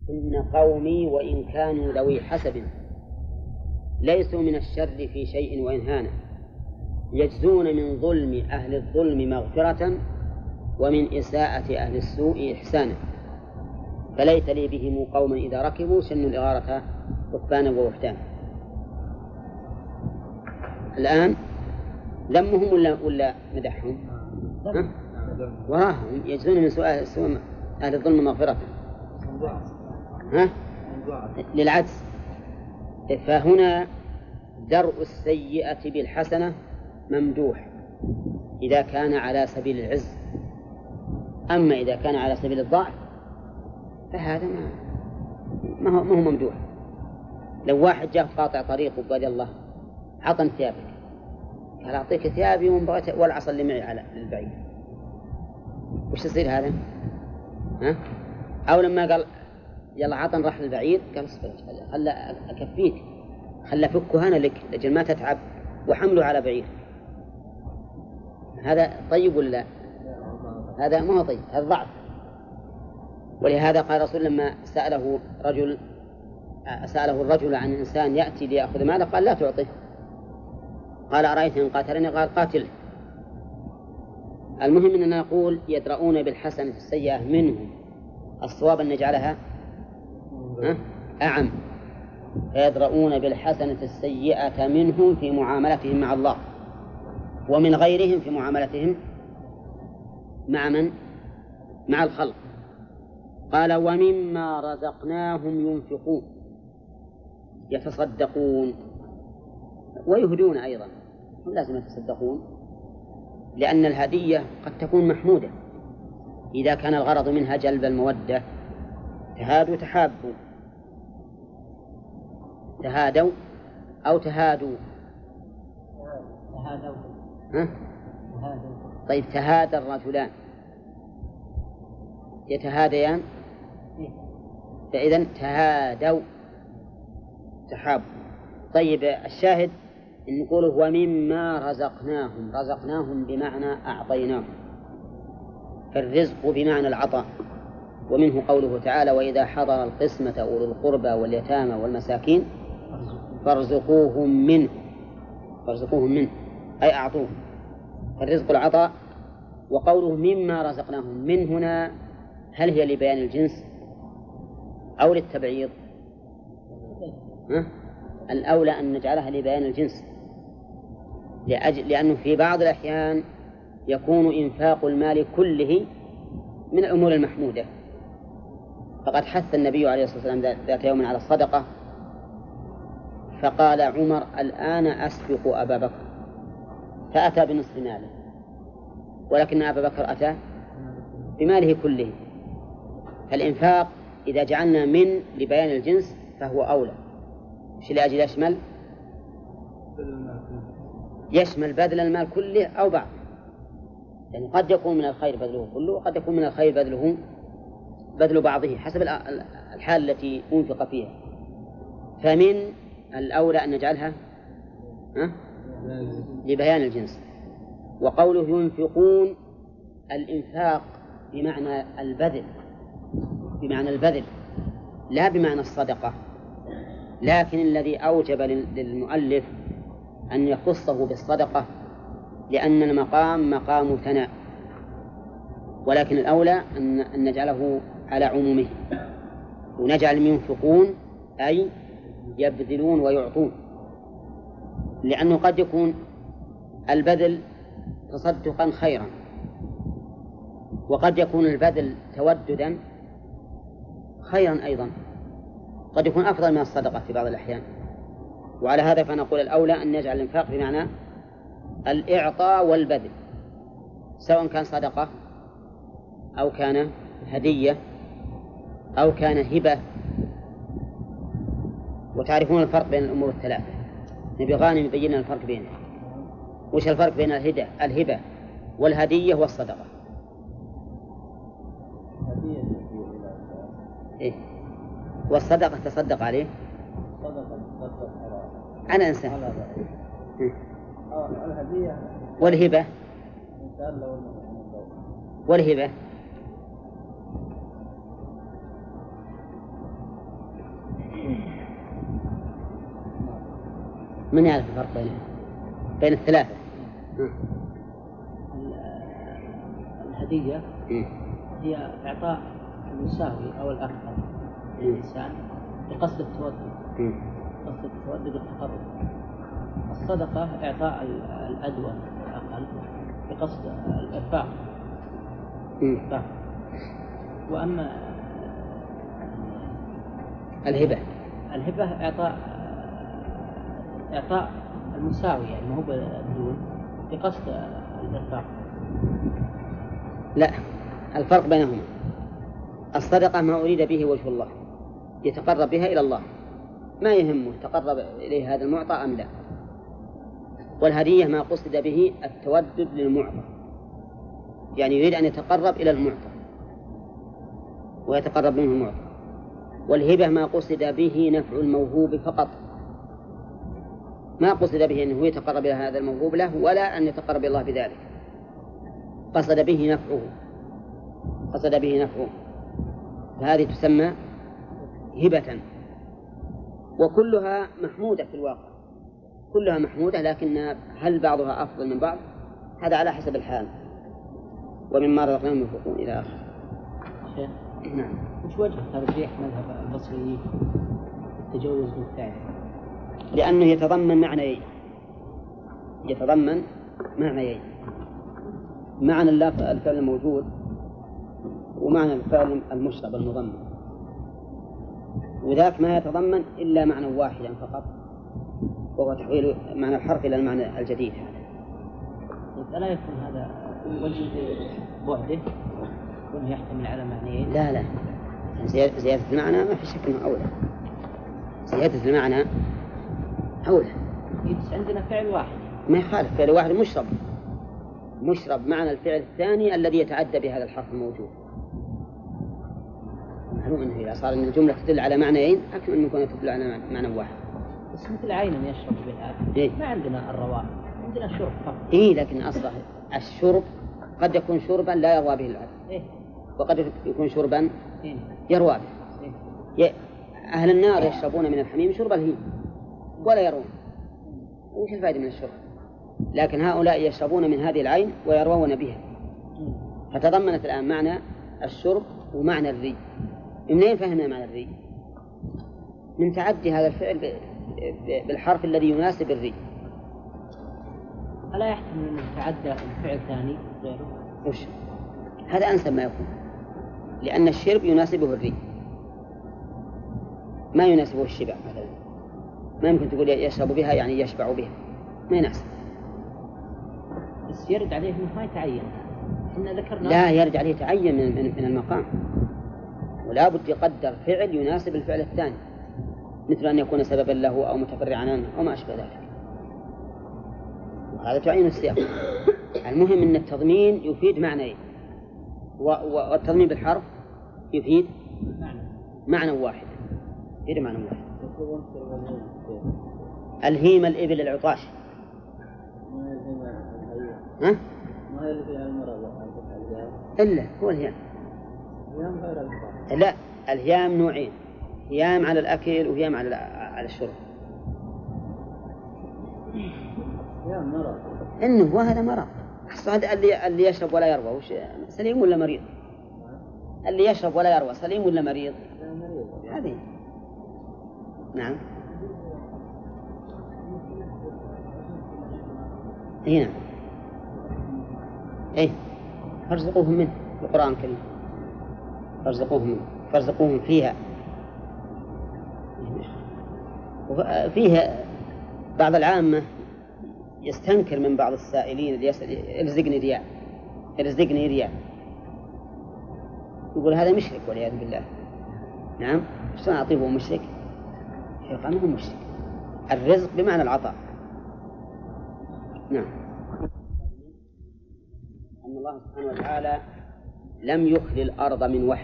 إن قومي وإن كانوا ذوي حسب ليسوا من الشر في شيء وإن هانا، يجزون من ظلم أهل الظلم مغفرة ومن إساءة أهل السوء إحسانا، فليت لي بهم قوما إذا ركبوا سنوا الإغارة ركبانا ووحدانا. الآن ذمهم ولا مدحهم؟ وراهم يجزون من سوء أهل الظلم مغفرة للعجز. فهنا درء السيئة بالحسنة ممدوح إذا كان على سبيل العز، أما إذا كان على سبيل الضعف فهذا ما هو ممدوح. لو واحد جاء قاطع طريق وقال الله عطن ثيابك، قال أعطيك ثيابي والعصا اللي معي على البعيد، وش يصير هذا؟ أو لما قال يلا عطن راح للبعيد قال اصبر خلى أكفيك، خلى فكه هنا لك لأجل ما تتعب وحمله على بعيد. هذا طيب ولا هذا ما هو طيب؟ هذا ضعف. ولهذا قال الرسول لما سأله الرجل عن إنسان يأتي ليأخذ ماله قال لا تعطيه، قال أرأيت إن قاتلني قال قاتله. المهم أننا نقول يدرؤون بالحسنة السيئة منهم، الصواب أن نجعلها أعم، يدرؤون بالحسنة السيئة منهم في معاملتهم مع الله ومن غيرهم في معاملتهم مع من؟ مع الخلق. قال ومما رزقناهم ينفقون، يتصدقون ويهدون أيضا، هم لازم يتصدقون، لأن الهدية قد تكون محمودة إذا كان الغرض منها جلب المودة. تهادوا تحابوا، تهادوا أو تهادوا. طيب تهادى الرجلان يتهاديان، فإذن تهادوا تحابوا. طيب الشاهد إن نقوله ومما رزقناهم، رزقناهم بمعنى أعطيناهم، فالرزق بمعنى العطاء. ومنه قوله تعالى وإذا حضر القسمة أولو القربى واليتامى والمساكين فارزقوهم منه، فارزقوهم منه أي أعطوه، فالرزق العطاء. وقوله مما رزقناهم من هنا هل هي لبيان الجنس أو للتبعيض؟ الأولى أن نجعلها لبيان الجنس، لأنه في بعض الأحيان يكون إنفاق المال كله من الأمور المحمودة. فقد حث النبي عليه الصلاة والسلام ذات يوم على الصدقة، فقال عمر الآن أسبق أبا بكر، فأتى بنصف ماله، ولكن أبا بكر أتى بماله كله. فالإنفاق إذا جعلنا من لبيان الجنس فهو أولى. مش لأجل يشمل بذل المال كله أو بعض، يعني قد يكون من الخير بذله كله وقد يكون من الخير بذل بعضه حسب الحال التي أنفق فيها. فمن الأولى أن نجعلها لبيان الجنس. وقوله ينفقون الإنفاق بمعنى البذل لا بمعنى الصدقة، لكن الذي أوجب للمؤلف أن يخصه بالصدقة لأن المقام مقام ثناء، ولكن الأولى أن نجعله على عمومه، ونجعل ينفقون أي يبذلون ويعطون، لأنه قد يكون البذل تصدقا خيرا، وقد يكون البذل توددا خيرا أيضا، قد يكون أفضل من الصدقة في بعض الأحيان. وعلى هذا فنقول الأولى أن نجعل الإنفاق بمعنى الإعطاء والبذل، سواء كان صدقة أو كان هدية أو كان هبة. وتعرفون الفرق بين الأمور الثلاثة، نبي غانم يبين الفرق بينها. وش الفرق بين الهبة والهدية والصدقة؟ إيه؟ والصدقة تصدق عليه أنا إنسان. والهبة من يعرف الفرق بين الثلاثة؟ الهدية هي إعطاء المساوي أو الأكثر للإنسان بقصد التودد، قصد التودد والتقرب. الصدقة إعطاء الأدوى الأقل بقصد الإرفاق. وأما الهبة إعطاء المساوي، يعني ما هو بدون، بقصد الإرفاق. لا، الفرق بينهما: الصدقة ما أريد به وجه الله، يتقرب بها إلى الله، ما يهمه تقرب إليه هذا المعطى أم لا. والهدية ما قصد به التودد للمعطى، يعني يريد أن يتقرب إلى المعطى ويتقرب منه المعطى. والهبة ما قصد به نفع الموهوب فقط، ما قصد به أنه يتقرب إلى هذا الموهوب له ولا أن يتقرب إلى الله بذلك، قصد به نفعه، فهذه تسمى هبة. وكلها محمودة في الواقع، كلها محمودة، لكن هل بعضها أفضل من بعض؟ هذا على حسب الحال. ومما رزقناهم ينفقون إلى آخره. نعم. وش وجه ترجيح مذهب البصريين التجوز بالفعل؟ لأنه يتضمن معنيين: معنى الفعل الموجود، ومعنى الفعل المشرب المضمن، وذاك ما يتضمن إلا معنى واحدا فقط، وهو تحويل معنى الحرف إلى المعنى الجديد. ألا يكون هذا وجه بعده وأنه يحتمل على معنيين؟ لا، زيادة المعنى ما في شك أنه أولى، زيادة المعنى أولى. عندنا فعل واحد ما يخالف، فعل واحد مشرب معنى الفعل الثاني الذي يتعدى بهذا الحرف الموجود. معلوم أنه إذا صار أن الجملة تدل على معنيين أكثر من يكون تدل على معنى واحد. بس مثل عين يشرب بها ما عندنا الرواء، عندنا الشرب فقط. لكن أصلا الشرب قد يكون شربا لا يروى به العبد، وقد يكون شربا يروى به. أهل النار يشربون من الحميم شرب الهيم ولا يرون، وش الفائدة من الشرب؟ لكن هؤلاء يشربون من هذه العين ويروون بها، فتضمنت الآن معنى الشرب ومعنى الري. منين فهمنا معنى الري؟ من تعدي هذا الفعل بالحرف الذي يناسب الري. ألا يحتمل أن يتعدى الفعل ثاني غيره؟ وش؟ هذا أنسب ما يكون، لأن الشرب يناسبه الري، ما يناسبه الشبع مثلا. ما يمكن تقول يشرب بها يعني يشبع بها، ما يناسب. بس يرد عليه أنه ما يتعين. لا، يرد عليه تعين من المقام، ولا بد يقدر فعل يناسب الفعل الثاني، مثل أن يكون سببا له أو متفرعا عنه أو ما أشبه ذلك. وهذا تعين السياق. المهم أن التضمين يفيد معنيين، والتضمين بالحرف يفيد معنى واحد. الهيم الإبل العطاش. ها؟ إلا هو الهيام. لا، الهيام نوعين: هيام على الأكل وهيام على الشرب. إنه وهذا مرض. هذا اللي يشرب ولا يروى وش سليم ولا مريض؟ اللي يشرب ولا يروى سليم ولا مريض؟ هذه نعم. هنا فارزقوهم منه، القرآن الكريم فارزقوهم فيها. فيها بعض العامة يستنكر من بعض السائلين اللي يسأل ارزقني ريال، يقول هذا مشرك والعياذ بالله. نعم، شلون أعطيه مشرك؟ حقا هو مشرك. الرزق بمعنى العطاء. نعم. أن الله سبحانه وتعالى لم يخل الأرض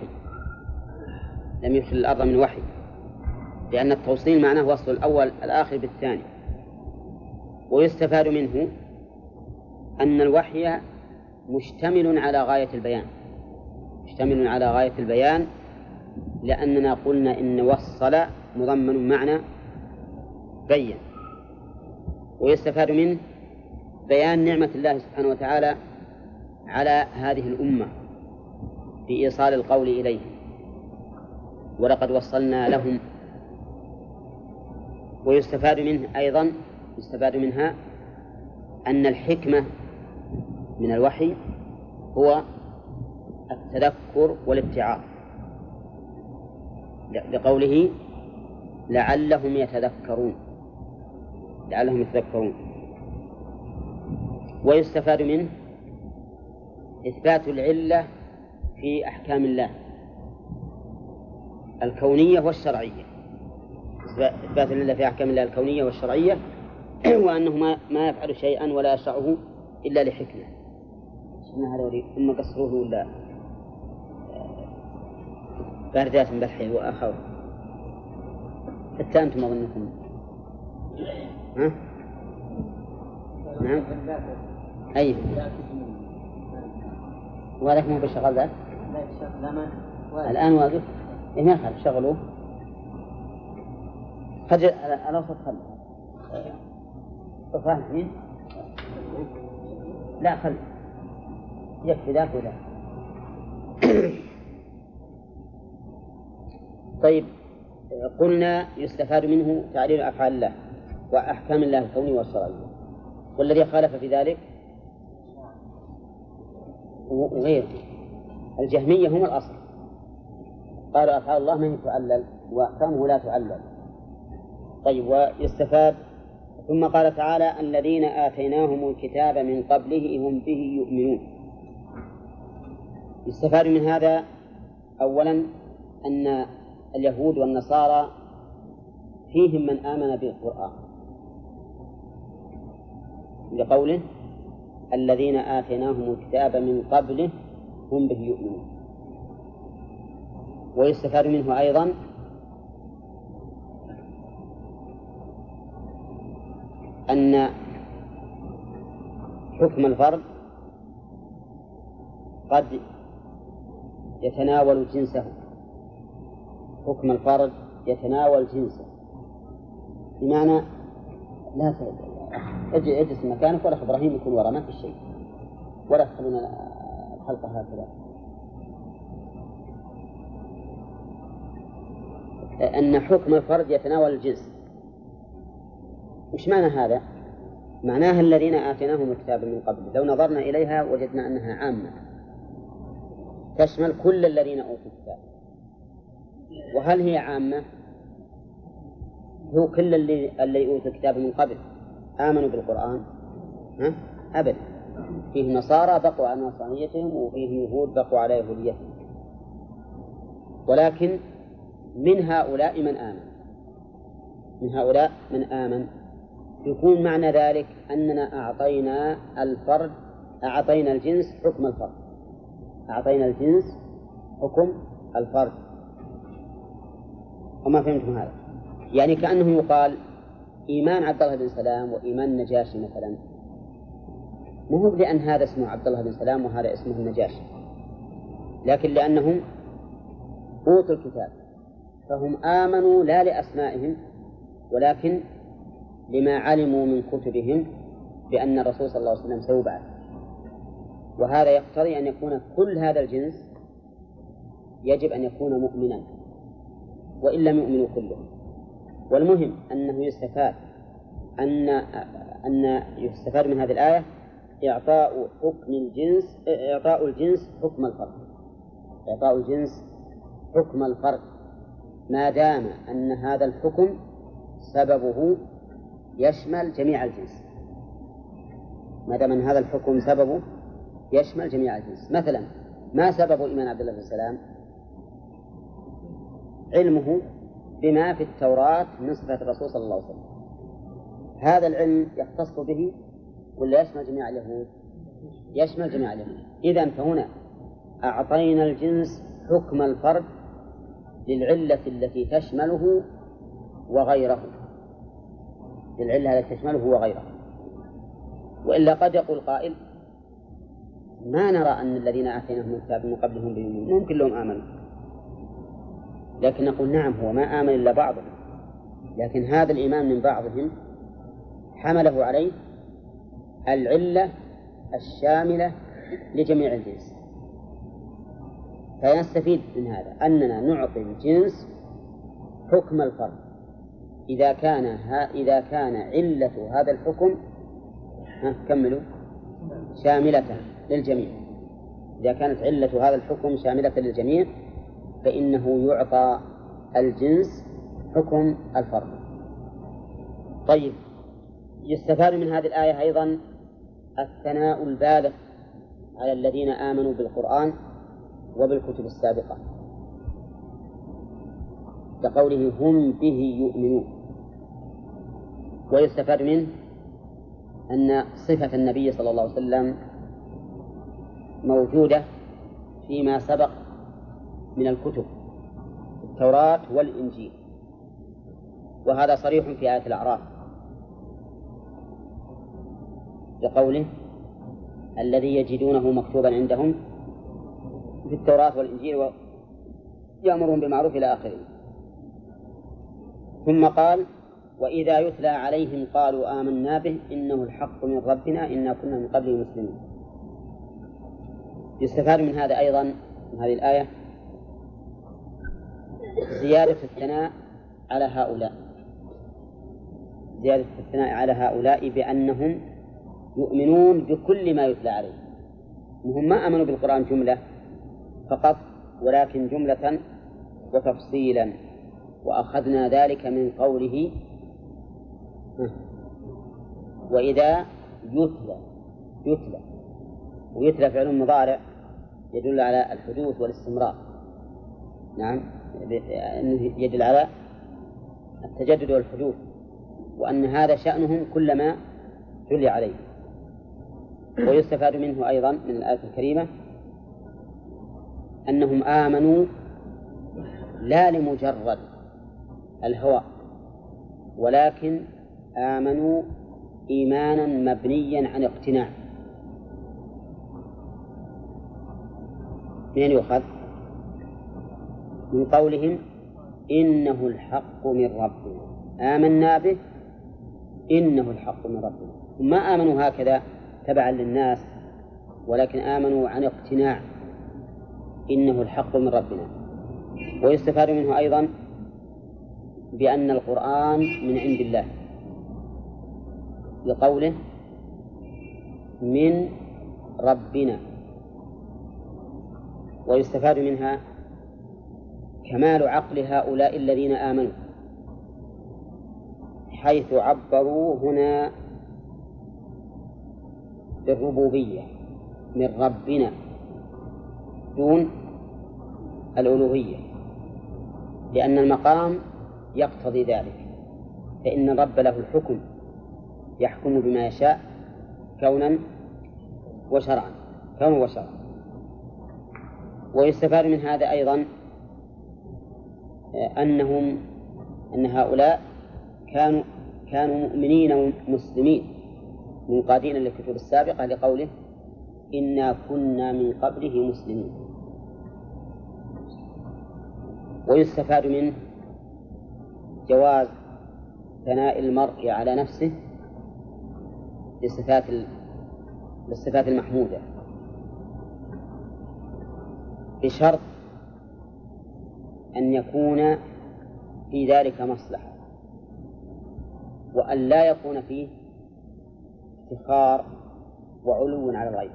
من وحي، لأن التوصيل معناه وصل الأول الآخر بالثاني. ويستفاد منه أن الوحي مشتمل على غاية البيان، لأننا قلنا إن وصل مضمن معنى بين، ويستفاد منه بيان نعمة الله سبحانه وتعالى على هذه الأمة بإيصال القول إليهم، ولقد وصلنا لهم. ويستفاد منه أيضا يستفاد منها أن الحكمة من الوحي هو التذكر والاتعاظ، لقوله لعلهم يتذكرون. ويستفاد منه إثبات العلة في أحكام الله الكونية والشرعية، إثبات العلة في أحكام الله الكونية والشرعية، وأنه ما يفعل شيئا ولا يشرعه إلا لحكمة. ثم قصروه ولا باردات بالحي وآخر حتى أنتم أظنكم ها؟ نعم. أي وهذاك مو بشغل ذاك الآن واقف. ما خل شغلوه خجل أنا وصلت خل فاهمين؟ لا خل يكفي ذاك وذاك. طيب، قلنا يستفاد منه تعليل أفعال الله وأحكام الله الكونية والشرعية، والذي خالف في ذلك وغيره الجهمية هم الأصل، قالوا أفعال الله ما هي تعلل وأحكامه لا تعلل. طيب، ويستفاد ثم قال تعالى الذين آتيناهم الكتاب من قبله هم به يؤمنون. يستفاد من هذا أولا أن اليهود والنصارى فيهم من آمن بالقرآن لقوله الذين آتيناهم الكتاب من قبله هم به يؤمنون. ويستفاد منه أيضا أن حكم الفرد قد يتناول جنسه، حكم الفرد يتناول جنسه، بمعنى لا اجلس مكانك ولا إبراهيم يكون وراء ما في شيء، ولا تخلون الحلقة هكذا. أن حكم الفرد يتناول الجنس. وش معنى هذا؟ معناها الذين آتيناهم الكتاب من قبل، لو نظرنا إليها وجدنا أنها عامة تشمل كل الذين أوتوا الكتاب. وهل هي عامة؟ هو كل اللي أوتوا الكتاب من قبل آمنوا بالقرآن؟ أبدا، فيه نصارى بقوا على نصرانيتهم وفيه يهود بقوا على يهوديتهم، ولكن من هؤلاء من آمن يكون معنى ذلك أننا أعطينا الجنس حكم الفرد. وما فهمتم هذا؟ يعني كأنه يقال إيمان عبد الله بن سلام وإيمان النجاشي مثلا مو لأن هذا اسمه عبد الله بن سلام وهذا اسمه النجاشي، لكن لأنهم أوتوا الكتاب فهم آمنوا لا لأسمائهم ولكن لما علموا من كتبهم بأن الرسول صلى الله عليه وسلم سيبعث. وهذا يقتضي أن يكون كل هذا الجنس يجب أن يكون مؤمنا وإن لم يؤمنوا كلهم. والمهم أنه يستفاد من هذه الآية إعطاء الجنس حكم الفرد ما دام أن هذا الحكم سببه يشمل جميع الجنس. مثلا ما سبب إيمان عبد الله بن سلام؟ علمه بما في التوراة من صفة الرسول صلى الله عليه وسلم. هذا العلم يختص به ولا يشمل جميع اليهود؟ يشمل جميع اليهود. إذن فهنا أعطينا الجنس حكم الفرد للعلة التي تشمله وغيره، وإلا قد يقول قائل ما نرى أن الذين آتيناهم الكتاب من قبلهم بهم ممكن لهم آمنوا، لكن نقول نعم هو ما آمن إلا بعضهم، لكن هذا الإيمان من بعضهم حمله عليه العلة الشاملة لجميع الجنس. فنستفيد من هذا أننا نعطي الجنس حكم الفرد إذا كان علة هذا الحكم كملوا شاملة للجميع. إذا كانت علة هذا الحكم شاملة للجميع فإنه يعطى الجنس حكم الفرد. طيب، يستفاد من هذه الآية أيضا الثناء البالغ على الذين آمنوا بالقرآن وبالكتب السابقة، كقوله هم به يؤمنون. ويستفاد منه أن صفة النبي صلى الله عليه وسلم موجودة فيما سبق من الكتب، التوراة والإنجيل، وهذا صريح في آية الأعراف بقوله الذي يجدونه مكتوبا عندهم في التوراة والإنجيل ويأمرهم بالمعروف إلى آخره. ثم قال وإذا يتلى عليهم قالوا آمنا به إنه الحق من ربنا إنا كنا من قبله مسلمين. يستفاد من هذا أيضا من هذه الآية زيادة الثناء على هؤلاء، زيادة الثناء على هؤلاء بأنهم يؤمنون بكل ما يتلى عليهم. هم ما آمنوا بالقرآن جملة فقط، ولكن جملة وتفصيلا. وأخذنا ذلك من قوله وإذا يتلى ويتلى فعل مضارع يدل على الحدوث والاستمرار. نعم، يدل على التجدد والحدوث، وأن هذا شأنهم كلما تلي عليه. ويستفاد منه أيضا من الآية الكريمة أنهم آمنوا لا لمجرد الهوى، ولكن آمنوا إيمانا مبنيا عن اقتناع. من يؤخذ؟ من قولهم إنه الحق من ربنا، آمنا به إنه الحق من ربنا. هم ما آمنوا هكذا تبعا للناس، ولكن آمنوا عن اقتناع إنه الحق من ربنا. ويستفاد منه أيضا بأن القرآن من عند الله لقوله من ربنا. ويستفاد منها كمال عقل هؤلاء الذين آمنوا، حيث عبروا هنا بالربوبية من ربنا دون الألوهية، لأن المقام يقتضي ذلك، فإن الرب له الحكم يحكم بما يشاء كونا وشرعا. ويستفاد من هذا أيضا أن هؤلاء كانوا مؤمنين مسلمين منقادين للكتب السابقة لقوله إنا كنا من قبله مسلمين. ويستفاد منه جواز ثناء المرء على نفسه بالصفات المحمودة، بشرط أن يكون في ذلك مصلحة، وأن لا يكون فيه افتخار وعلو على الغير،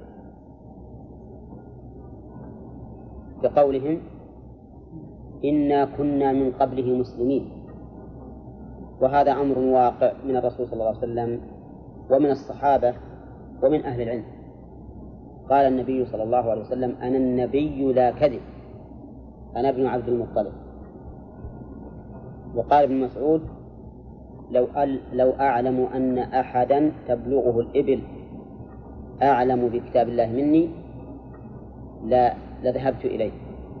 بقولهم إنا كنا من قبله مسلمين. وهذا أمر واقع من الرسول صلى الله عليه وسلم ومن الصحابة ومن أهل العلم. قال النبي صلى الله عليه وسلم أنا النبي لا كذب، أنا ابن عبد المطلب. وقال ابن مسعود لو أعلم أن أحدا تبلغه الإبل أعلم بكتاب الله مني لذهبت إليه.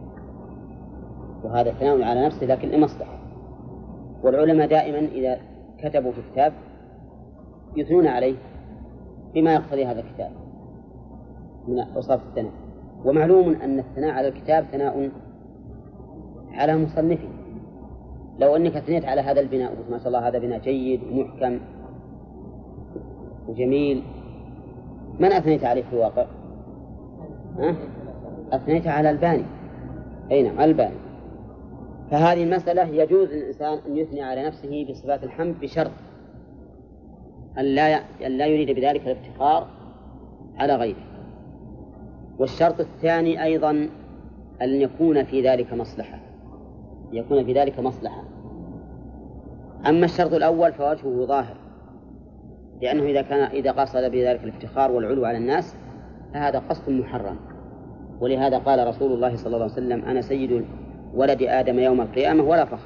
وهذا ثناء على نفسه لكن لمصلحة. والعلماء دائما إذا كتبوا في كتاب يثنون عليه بما يقتضي هذا الكتاب من أوصاف الثناء. ومعلوم أن الثناء على الكتاب ثناء على مصنفه. لو أنك أثنيت على هذا البناء وقلت ما شاء الله هذا بناء جيد ومحكم وجميل. من أثنيت عليه في الواقع؟ أثنيت على الباني. أي نعم، الباني. فهذه المسألة يجوز للإنسان أن يثني على نفسه بصفات الحمد بشرط أن لا يريد بذلك الافتخار على غيره. والشرط الثاني أيضا أن يكون في ذلك مصلحة. أما الشرط الأول فوجهه ظاهر، لأنه إذا قصد بذلك الافتخار والعلو على الناس فهذا قصد محرم. ولهذا قال رسول الله صلى الله عليه وسلم: أنا سيد ولد آدم يوم القيامة ولا فخر.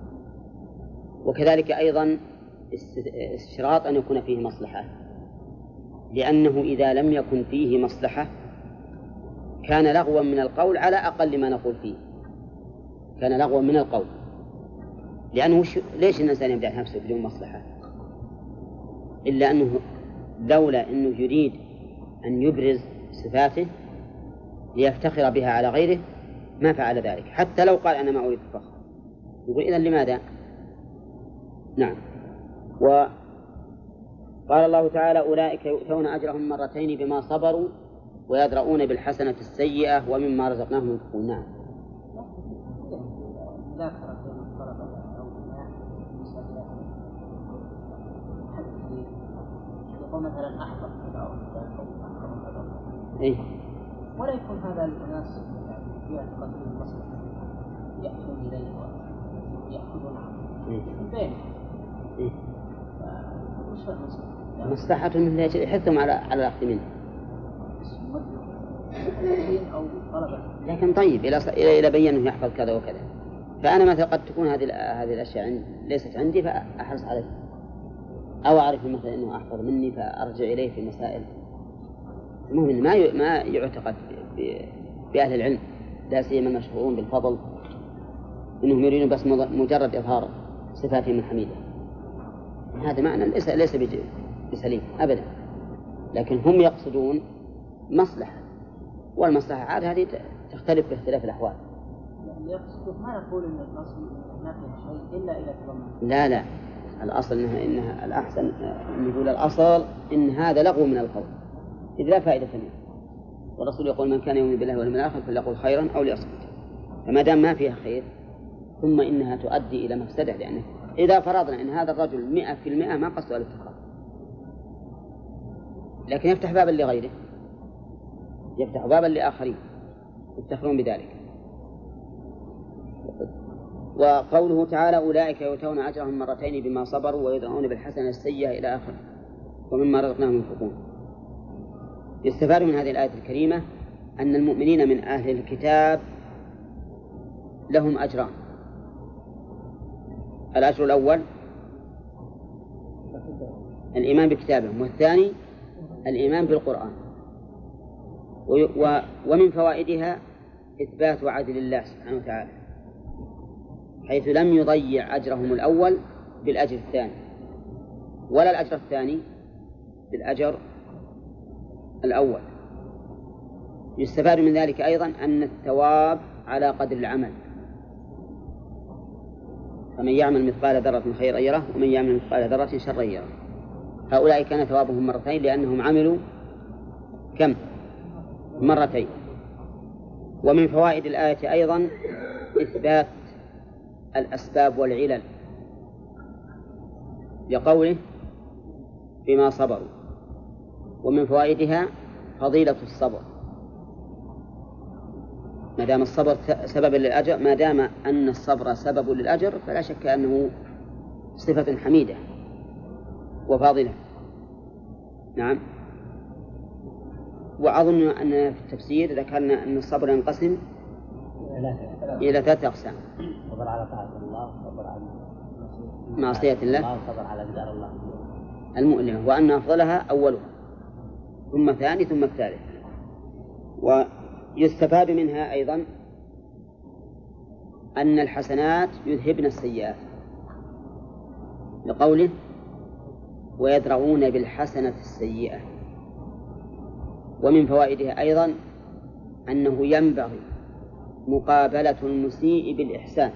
وكذلك أيضا اشتراط أن يكون فيه مصلحة، لأنه إذا لم يكن فيه مصلحة كان لغوا من القول على أقل ما نقول فيه، كان لغوا من القول. لأنه ليش الإنسان يمدح نفسه بدون مصلحة؟ إلا أنه لولا أنه يريد أن يبرز صفاته ليفتخر بها على غيره ما فعل ذلك، حتى لو قال أنا ما أريد الفخر. يقول إذن لماذا؟ نعم. وقال الله تعالى: أولئك يؤتون أجرهم مرتين بما صبروا ويدرؤون بالحسنة السيئة ومما رزقناهم ينفقون. نعم. مثلا أحفظ إيه؟ ولا يكون هذا الناس في اعتقاد المصلحة يأتون إليه ويأخذون عنه بين مصلحة منه يحثهم على الأخذ منه. أو طلبة. لكن طيب إلى بين أنه يحفظ كذا وكذا. فأنا مثلا قد تكون هذه الأشياء ليست عندي فأحرص عليه، أو أعرف مثلا أنه أحفظ مني فأرجع إليه في مسائل. المهم ما يعتقد بأهل العلم لا سيما المشهورون بالفضل إنهم يريدون بس مجرد إظهار صفاتهم الحميدة. هذا معنى ليس بسليم أبدا، لكن هم يقصدون مصلحة، والمصلحة عاد هذه تختلف باختلاف الأحوال. يقصد ما يقول إن الأصل ما فيه شيء إلا إذا تضمن. لا الأصل إنها الأحسن أن يقول الأصل إن هذا لغو من القول إذ لا فائدة منه. والرسول يقول: من كان يؤمن بالله واليوم الآخر فليقل خيرا أو ليصمت. فما دام ما فيها خير ثم إنها تؤدي إلى مفسدة، لأنه إذا فرضنا أن هذا الرجل 100% ما قصده الافتخار، لكن يفتح بابا لغيره، يفتح بابا لآخرين يفتخرون بذلك. وقوله تعالى: أولئك يؤتون أجرهم مرتين بما صبروا ويدرؤون بالحسنة السيئة إلى آخره ومما رزقناهم ينفقون. يستفاد من هذه الآية الكريمة أن المؤمنين من أهل الكتاب لهم أجران: الأجر الأول الإيمان بكتابهم، والثاني الإيمان بالقرآن. ومن فوائدها إثبات عدل الله سبحانه وتعالى، حيث لم يضيع أجرهم الأول بالأجر الثاني، ولا الأجر الثاني بالأجر الأول. يستفاد من ذلك أيضا أن الثواب على قدر العمل، فمن يعمل مثقال ذرة خيرا يره ومن يعمل مثقال ذرة شرا يره. هؤلاء كان ثوابهم مرتين لأنهم عملوا كم؟ مرتين. ومن فوائد الآية أيضا إثبات الأسباب والعلل لقوله بما صبروا. ومن فوائدها فضيلة الصبر، ما دام الصبر سبب للأجر، ما دام أن الصبر سبب للأجر فلا شك أنه صفة حميدة وفاضلة. نعم. وأظن أن في التفسير ذكرنا أن الصبر ينقسم إلى 3 أقسام: صبر على طاعة الله، صبر على معصية الله، صبر على جدار الله المؤلمة، وأن أفضلها أولها ثم ثاني ثم الثالث. ويستفاد منها أيضا أن الحسنات يذهبن السيئات لقوله ويدرؤون بالحسنة السيئة. ومن فوائدها أيضا أنه ينبغي مقابلة المسيء بالإحسان،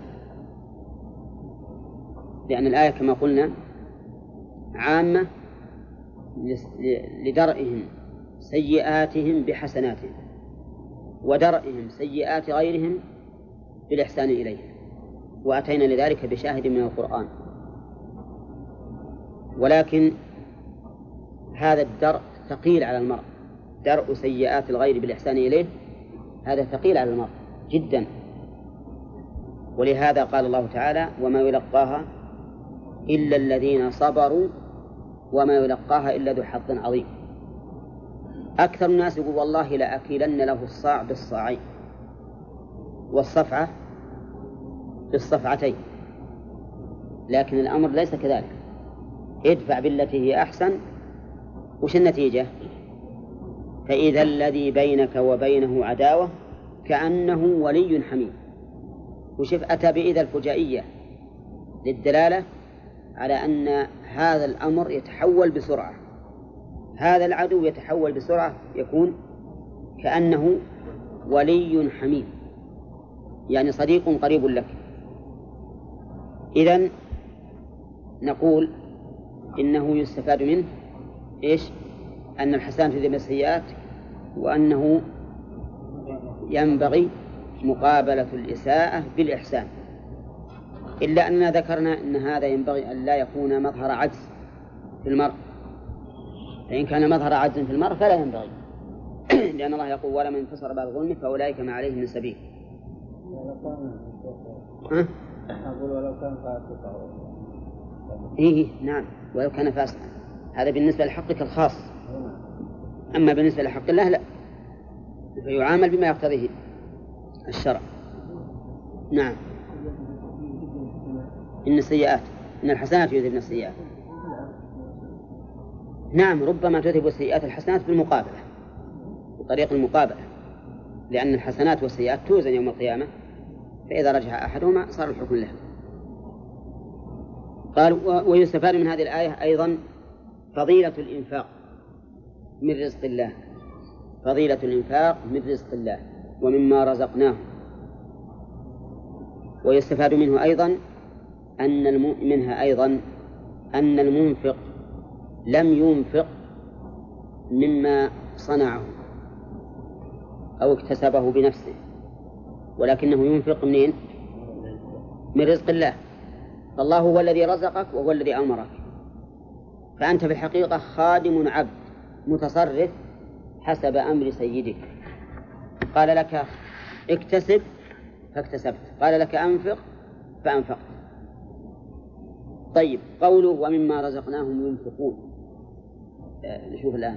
لأن الآية كما قلنا عامة لدرئهم سيئاتهم بحسناتهم ودرئهم سيئات غيرهم بالإحسان إليهم، وأتينا لذلك بشاهد من القرآن. ولكن هذا الدرء ثقيل على المرء، درء سيئات الغير بالإحسان إليه هذا ثقيل على المرء جدا. ولهذا قال الله تعالى: وما يلقاها إلا الذين صبروا وما يلقاها إلا ذو حظ عظيم. أكثر الناس يقول: والله لأكيلن له الصاع بالصاعين والصفعة بالصفعتين، لكن الأمر ليس كذلك. ادفع بالتي هي أحسن، وش النتيجة؟ فإذا الذي بينك وبينه عداوة كأنه ولي حميم. وشف أتى بإذا الفجائية للدلالة على أن هذا الأمر يتحول بسرعة، هذا العدو يتحول بسرعة، يكون كأنه ولي حميم، يعني صديق قريب لك. إذن نقول إنه يستفاد منه إيش؟ أن الحسنات تذهب السيئات، وأنه ينبغي مقابلة الإساءة بالإحسان، إلا أننا ذكرنا أن هذا ينبغي أن لا يكون مظهر عجز في المرء، فإن كان مظهر عجز في المرء فلا ينبغي لأن الله يقول: ولمن انتصر بعد ظلمه فأولئك ما عليهم من سبيل. أقول ولو كان فاسقا. إيه نعم، ولو كان فاسقا، هذا بالنسبة لحقك الخاص، أما بالنسبة لحق الله لا، فيعامل بما يقتضيه الشرع. نعم. إن السيئات، إن الحسنات يذهبن السيئات. نعم، ربما تذهب السيئات الحسنات بالمقابلة، بطريق المقابلة، لأن الحسنات والسيئات توزن يوم القيامة، فإذا رجح أحدهما صار الحكم له. قال: ويستفاد من هذه الآية أيضا فضيلة الإنفاق من رزق الله، فضيلة الإنفاق من رزق الله ومما رزقناه. ويستفاد منه أيضا أن المنفق لم ينفق مما صنعه أو اكتسبه بنفسه، ولكنه ينفق منين؟ من رزق الله. فالله هو الذي رزقك وهو الذي أمرك، فأنت في الحقيقة خادم عبد متصرف حسب أمر سيدك. قال لك اكتسب فاكتسبت، قال لك أنفق فأنفقت. طيب، قوله ومما رزقناهم ينفقون، نشوف الآن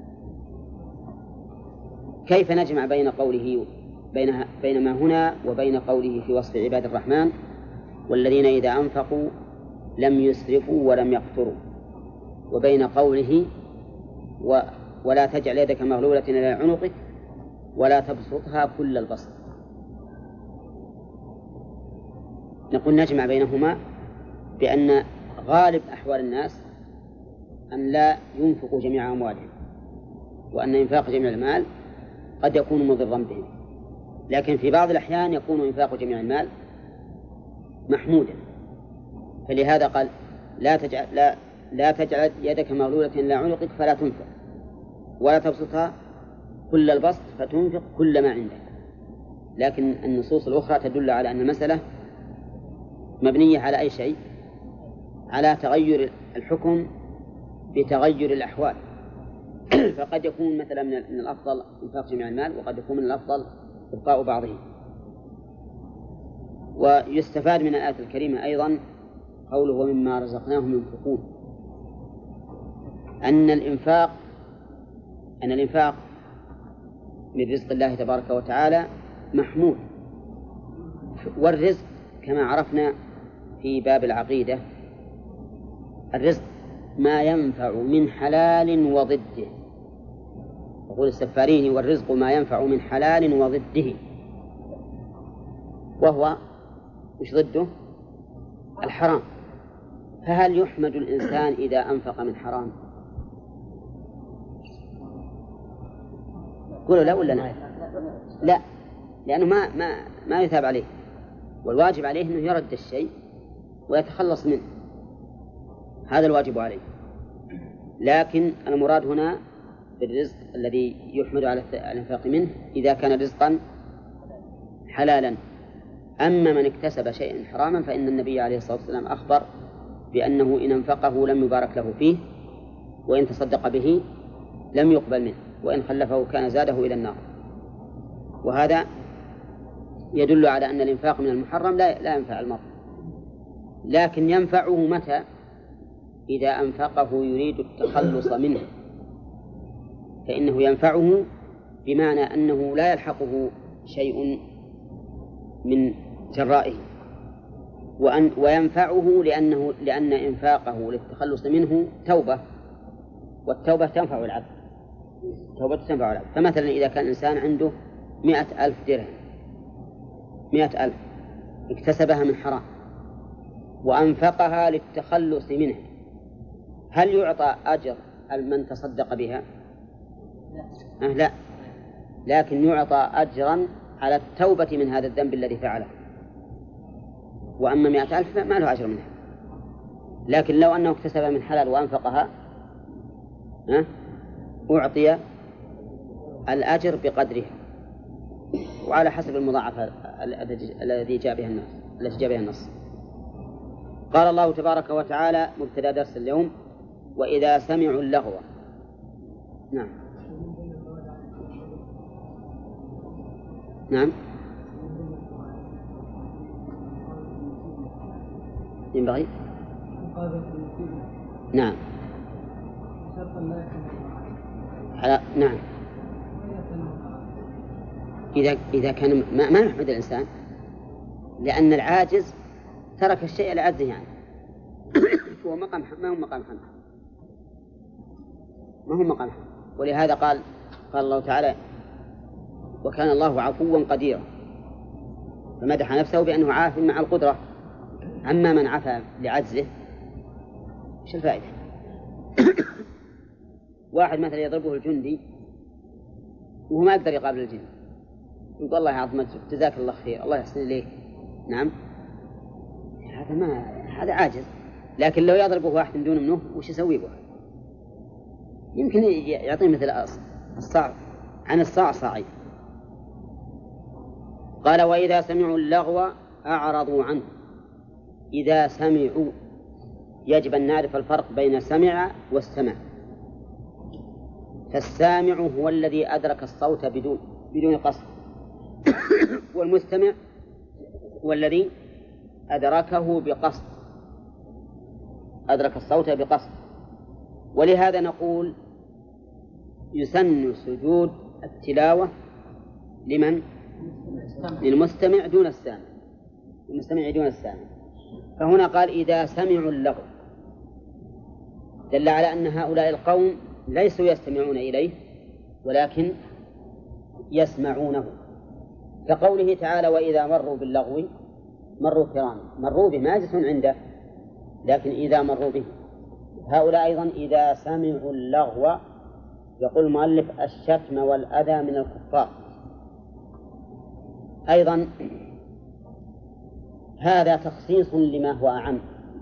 كيف نجمع بين قوله بين ما هنا وبين قوله في وصف عباد الرحمن: والذين إذا أنفقوا لم يسرفوا ولم يقتروا، وبين قوله ولا تجعل يدك مغلولة إلى عنقك ولا تبسطها كل البسط. نقول نجمع بينهما بأن غالب أحوال الناس أن لا ينفقوا جميع أموالهم، وأن إنفاق جميع المال قد يكون مضرا بهم، لكن في بعض الأحيان يكون إنفاق جميع المال محمودا. فلهذا قال: لا تجعل يدك مغلولة إلى عنقك فلا تنفق ولا تبسطها كل البسط فتنفق كل ما عندك. لكن النصوص الأخرى تدل على أن المسألة مبنية على أي شيء؟ على تغير الحكم بتغير الأحوال. فقد يكون مثلا من الأفضل إنفاق جميع المال، وقد يكون من الأفضل إبقاء بعضه. ويستفاد من الآية الكريمة أيضا قوله ومما رزقناهم ينفقون، أن الإنفاق من رزق الله تبارك وتعالى محمود. والرزق كما عرفنا في باب العقيدة، الرزق ما ينفع من حلال وضده. يقول السفاريني: والرزق ما ينفع من حلال وضده. وهو مش ضده؟ الحرام. فهل يحمد الإنسان إذا أنفق من حرام؟ قولوا لا ولا لا؟ لا، لأنه ما يثاب عليه، والواجب عليه أنه يرد الشيء ويتخلص منه، هذا الواجب عليه. لكن المراد هنا بالرزق الذي يحمد على الإنفاق منه إذا كان رزقا حلالا. أما من اكتسب شيئا حراما فإن النبي عليه الصلاة والسلام أخبر بأنه إن أنفقه لم يبارك له فيه، وإن تصدق به لم يقبل منه، وإن خلفه كان زاده إلى النار. وهذا يدل على أن الإنفاق من المحرم لا ينفع المرء، لكن ينفعه متى؟ إذا أنفقه يريد التخلص منه، فإنه ينفعه بمعنى أنه لا يلحقه شيء من جرائه، وينفعه لأن إنفاقه للتخلص منه توبة، والتوبة تنفع العبد. فمثلا إذا كان إنسان عنده 100,000 درهم، 100,000 اكتسبها من حرام وأنفقها للتخلص منه، هل يعطى أجر من تصدق بها؟ لا، لكن يعطى أجرا على التوبة من هذا الذنب الذي فعله. وأما 100,000 ما له أجر منها. لكن لو أنه اكتسبها من حلال وأنفقها أعطي الأجر بقدرها وعلى حسب المضاعفة التي جاء بها النص. قال الله تبارك وتعالى مبتدأ درس اليوم: وإذا سمعوا اللغو. نعم ينبغي. نعم نعم إذا كان ما يحمد الإنسان، لأن العاجز ترك الشيء لعجزه يعني. هو ما هو مقام حمد. ولهذا قال الله تعالى: وكان الله عفوا قديرا، فمدح نفسه بأنه عاف مع القدرة. أما من عفا لعجزه إيش الفائدة؟ واحد مثلا يضربه الجندي وهو ما يقدر يقابل الجندي، يقول: الله يعظمك، جزاك الله خير، الله يحسن إليك. نعم، هذا عاجز. لكن لو يضربه واحد من دون منه وش يسوي به؟ يمكن يعطيه مثل الصاع عن الصاع صاعي. قال: وإذا سمعوا اللغو أعرضوا عنه. إذا سمعوا، يجب أن نعرف الفرق بين سمع والسمع. فالسامع هو الذي أدرك الصوت بدون قصد، والمستمع هو الذي أدركه بقصد، أدرك الصوت بقصد. ولهذا نقول: يسن سجود التلاوة لمن؟ للمستمع دون السامع، المستمع دون السامع. فهنا قال: إذا سمعوا اللغو، دل على أن هؤلاء القوم ليسوا يستمعون إليه ولكن يسمعونه، كقوله تعالى: وإذا مروا باللغو مروا كراما. مروا به ما يجلسون عنده، لكن إذا مروا به. هؤلاء أيضا إذا سمعوا اللغو، يقول المؤلف: الشتم والأذى من الكفار. أيضا هذا تخصيص لما هو أعم،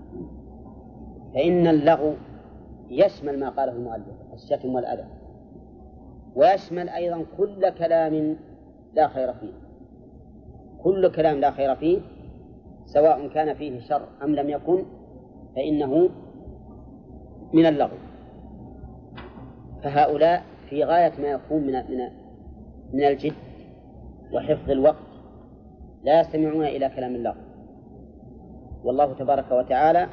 فإن اللغو يشمل ما قاله المؤلف الشتم والأذى، ويشمل أيضا كل كلام لا خير فيه. كل كلام لا خير فيه سواء كان فيه شر أم لم يكن فإنه من اللغو. فهؤلاء في غاية ما يكون من الجد وحفظ الوقت، لا يستمعون إلى كلام اللغو. والله تبارك وتعالى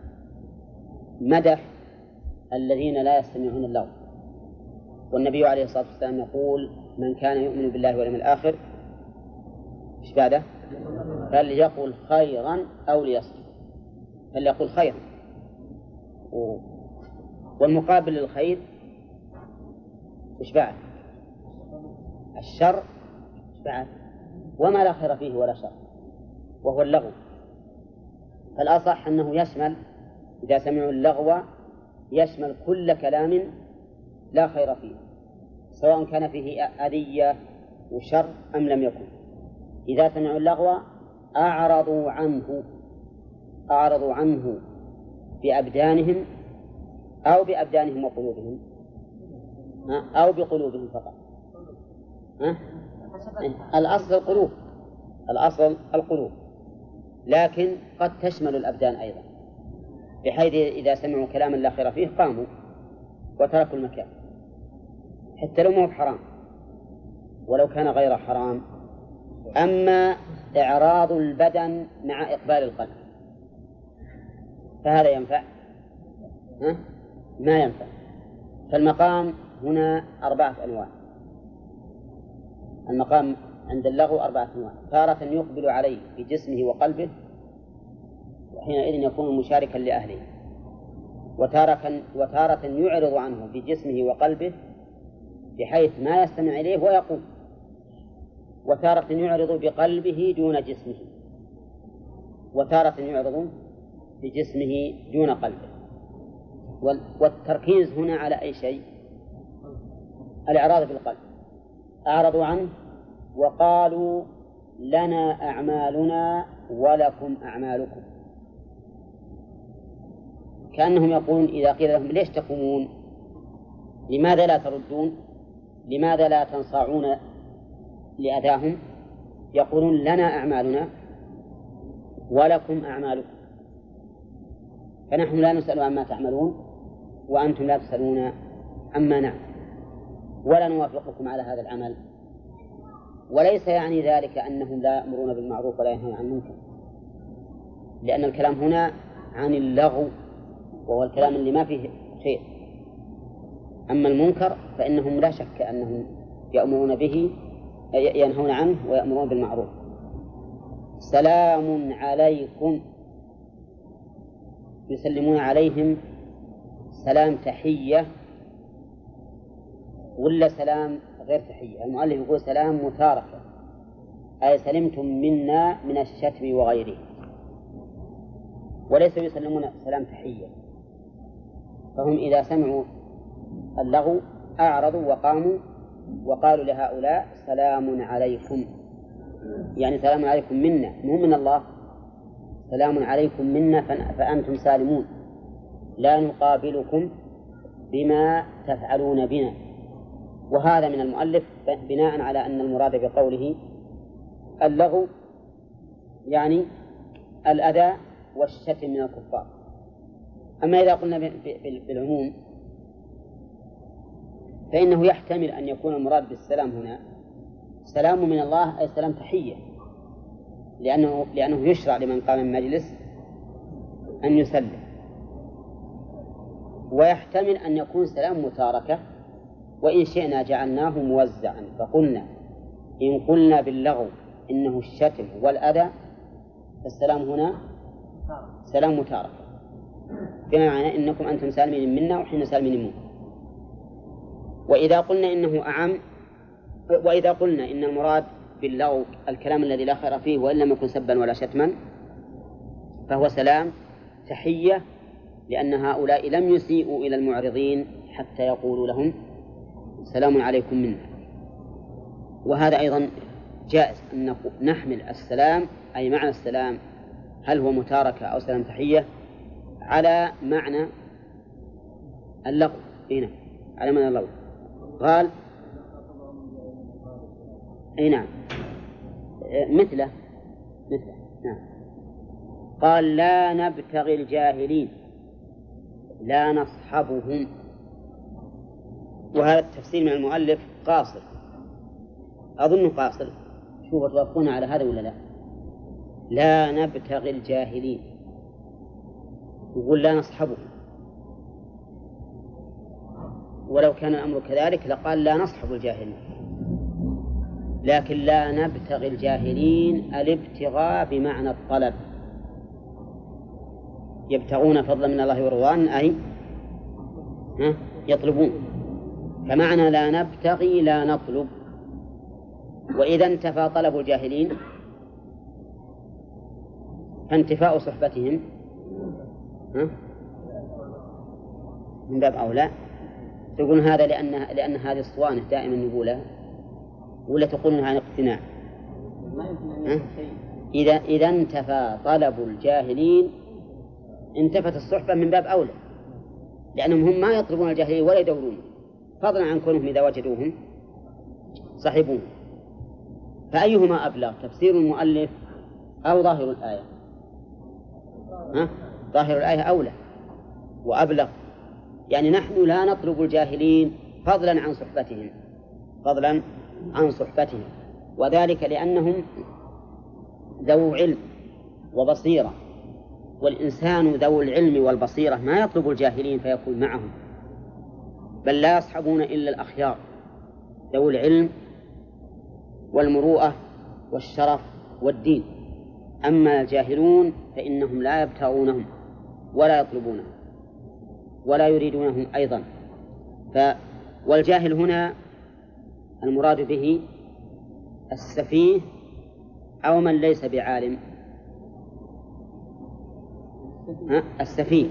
مدح الذين لا يستمعون اللغو، والنبي عليه الصلاة والسلام يقول: من كان يؤمن بالله واليوم الآخر إيش بعده؟ فليقل خيرا أو ليصمت. فليقل خيرا، والمقابل للخير إيش بعد؟ الشر إيش بعد؟ وما لا خير فيه ولا شر، وهو اللغو. فالأصح أنه يشمل، إذا سمعوا اللغو يشمل كل كلام لا خير فيه، سواء كان فيه أذية وشر أم لم يكن. إذا سمعوا اللغو أعرضوا عنه بأبدانهم أو بأبدانهم وقلوبهم أو بقلوبهم فقط؟ الأصل القلوب، الأصل القلوب، لكن قد تشمل الأبدان أيضا، بحيث إذا سمعوا كلاما لا خير فيه قاموا وتركوا المكان، حتى لو ما هو حرام ولو كان غير حرام. أما إعراض البدن مع إقبال القلب فهذا ينفع؟ ما ينفع. فالمقام هنا 4 أنواع. المقام عند اللغو 4 أنواع: تارة يقبل عليه بجسمه وقلبه وحينئذ يكون مشاركا لأهله، وتارة يعرض عنه بجسمه وقلبه بحيث ما يستمع إليه ويقوم، وتارة يعرض بقلبه دون جسمه، وتارة يعرض بجسمه دون قلبه. والتركيز هنا على أي شيء؟ الإعراض بالقلب. أعرضوا عنه وقالوا لنا أعمالنا ولكم أعمالكم، كأنهم يقولون إذا قيل لهم ليش تقومون؟ لماذا لا تردون؟ لماذا لا تنصاعون لأذاهم؟ يقولون لنا أعمالنا ولكم أعمالكم، فنحن لا نسأل عما تعملون وأنتم لا تسألون عما نعمل، ولا نوافقكم على هذا العمل. وليس يعني ذلك أنهم لا يأمرون بالمعروف ولا ينهون عن المنكر، لأن الكلام هنا عن اللغو وهو الكلام اللي ما فيه خير. أما المنكر فإنهم لا شك أنهم يأمرون به، ينهون عنه ويأمرون بالمعروف. سلام عليكم، يسلمون عليهم سلام تحية ولا سلام غير تحية؟ المؤلف يقول سلام متاركة، أي سلمتم منا من الشتم وغيره، وليس يسلمون سلام تحية. فهم إذا سمعوا اللغو أعرضوا وقاموا وقالوا لهؤلاء سلام عليكم، يعني سلام عليكم منا، مو من الله، سلام عليكم منا فأنتم سالمون، لا نقابلكم بما تفعلون بنا. وهذا من المؤلف بناء على أن المراد بقوله اللغو يعني الأذى والشتم من الكفار. أما إذا قلنا بالعموم فإنه يحتمل أن يكون المراد بالسلام هنا سلام من الله أي سلام تحية، لأنه يشرع لمن قام من مجلس أن يسلم. ويحتمل أن يكون سلام متاركة، وإن شئنا جعلناه موزعا فقلنا إن قلنا باللغو إنه الشتم والأذى فالسلام هنا سلام متاركة، بمعنى إنكم أنتم سالمين منا وحين سالمين منكم. وإذا قلنا إنه أعم، وإذا قلنا إن المراد باللغو الكلام الذي لا خير فيه وإن لم يكن سبا ولا شتما فهو سلام تحية، لأن هؤلاء لم يسيئوا إلى المعرضين حتى يقولوا لهم سلام عليكم منا. وهذا أيضا جائز أن نحمل السلام أي معنى السلام هل هو متاركة أو سلام تحية على معنى اللغو. هنا على معنى اللغو قال أي نعم مثله نعم. قال لا نبتغي الجاهلين لا نصحبهم، وهذا التفسير من المؤلف قاصر، أظن قاصر. شوفوا توافقون على هذا ولا لا؟ لا نبتغي الجاهلين، يقول لا نصحبهم، ولو كان الأمر كذلك لقال لا نصحب الجاهلين، لكن لا نبتغي الجاهلين الابتغاء بمعنى الطلب، يبتغون فضلا من الله ورضوان أي يطلبون، فمعنى لا نبتغي لا نطلب. وإذا انتفى طلب الجاهلين فانتفاء صحبتهم من باب أولى. تقول هذا لأن هذه الصوانة دائما يقولها، ولا تقولون عن اقتناع؟ إذا انتفى طلب الجاهلين انتفت الصحبة من باب أولى، لأنهم هم ما يطلبون الجاهلين ولا يدورون، فضلا عن كونهم إذا وجدوهم صحبون. فأيهما أبلغ، تفسير المؤلف أو ظاهر الآية؟ ظاهر الآية أولى وأبلغ. يعني نحن لا نطلب الجاهلين فضلا عن صحبتهم، وذلك لأنهم ذو علم وبصيرة، والإنسان ذو العلم والبصيرة ما يطلب الجاهلين فيكون معهم، بل لا يصحبون إلا الأخيار ذو العلم والمروءة والشرف والدين. أما الجاهلون فإنهم لا يبتغونهم ولا يطلبونهم ولا يريدونهم أيضا. والجاهل هنا المراد به السفيه أو من ليس بعالم. السفيه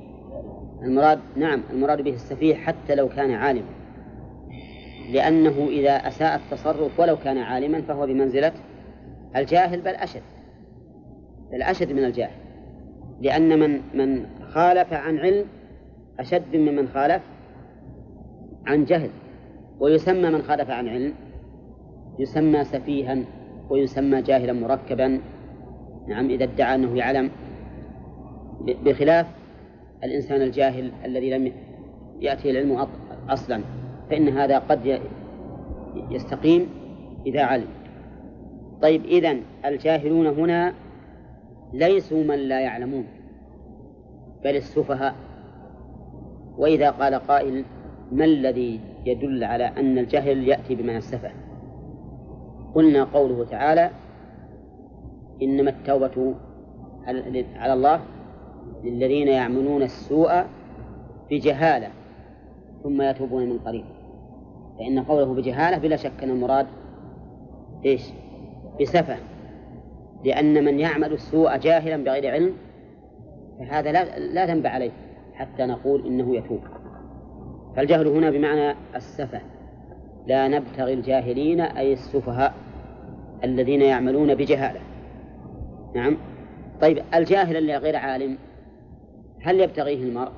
المراد به السفيه حتى لو كان عالما، لأنه إذا أساء التصرف ولو كان عالما فهو بمنزلة الجاهل، بل أشد من الجاهل، لأن من خالف عن علم أشد ممن خالف عن جهل. ويسمى من خالف عن علم يسمى سفيها ويسمى جاهلا مركبا، إذا ادعى أنه يعلم، بخلاف الإنسان الجاهل الذي لم يأتي العلم أصلا، فإن هذا قد يستقيم إذا علم. طيب، إذن الجاهلون هنا ليسوا من لا يعلمون بل السفهاء. وإذا قال قائل ما الذي يدل على أن الجهل يأتي بمعنى السفه؟ قلنا قوله تعالى إنما التوبة على الله للذين يعملون السوء بجهالة ثم يتوبون من قريب. فإن قوله بجهالة بلا شك أن المراد بسفه، لأن من يعمل السوء جاهلا بغير علم فهذا لا ذنب عليه حتى نقول إنه يتوب. فالجهل هنا بمعنى السفه، لا نبتغي الجاهلين أي السفهاء الذين يعملون بجهالة. نعم. طيب، الجاهل اللي غير عالم هل يبتغيه المرء؟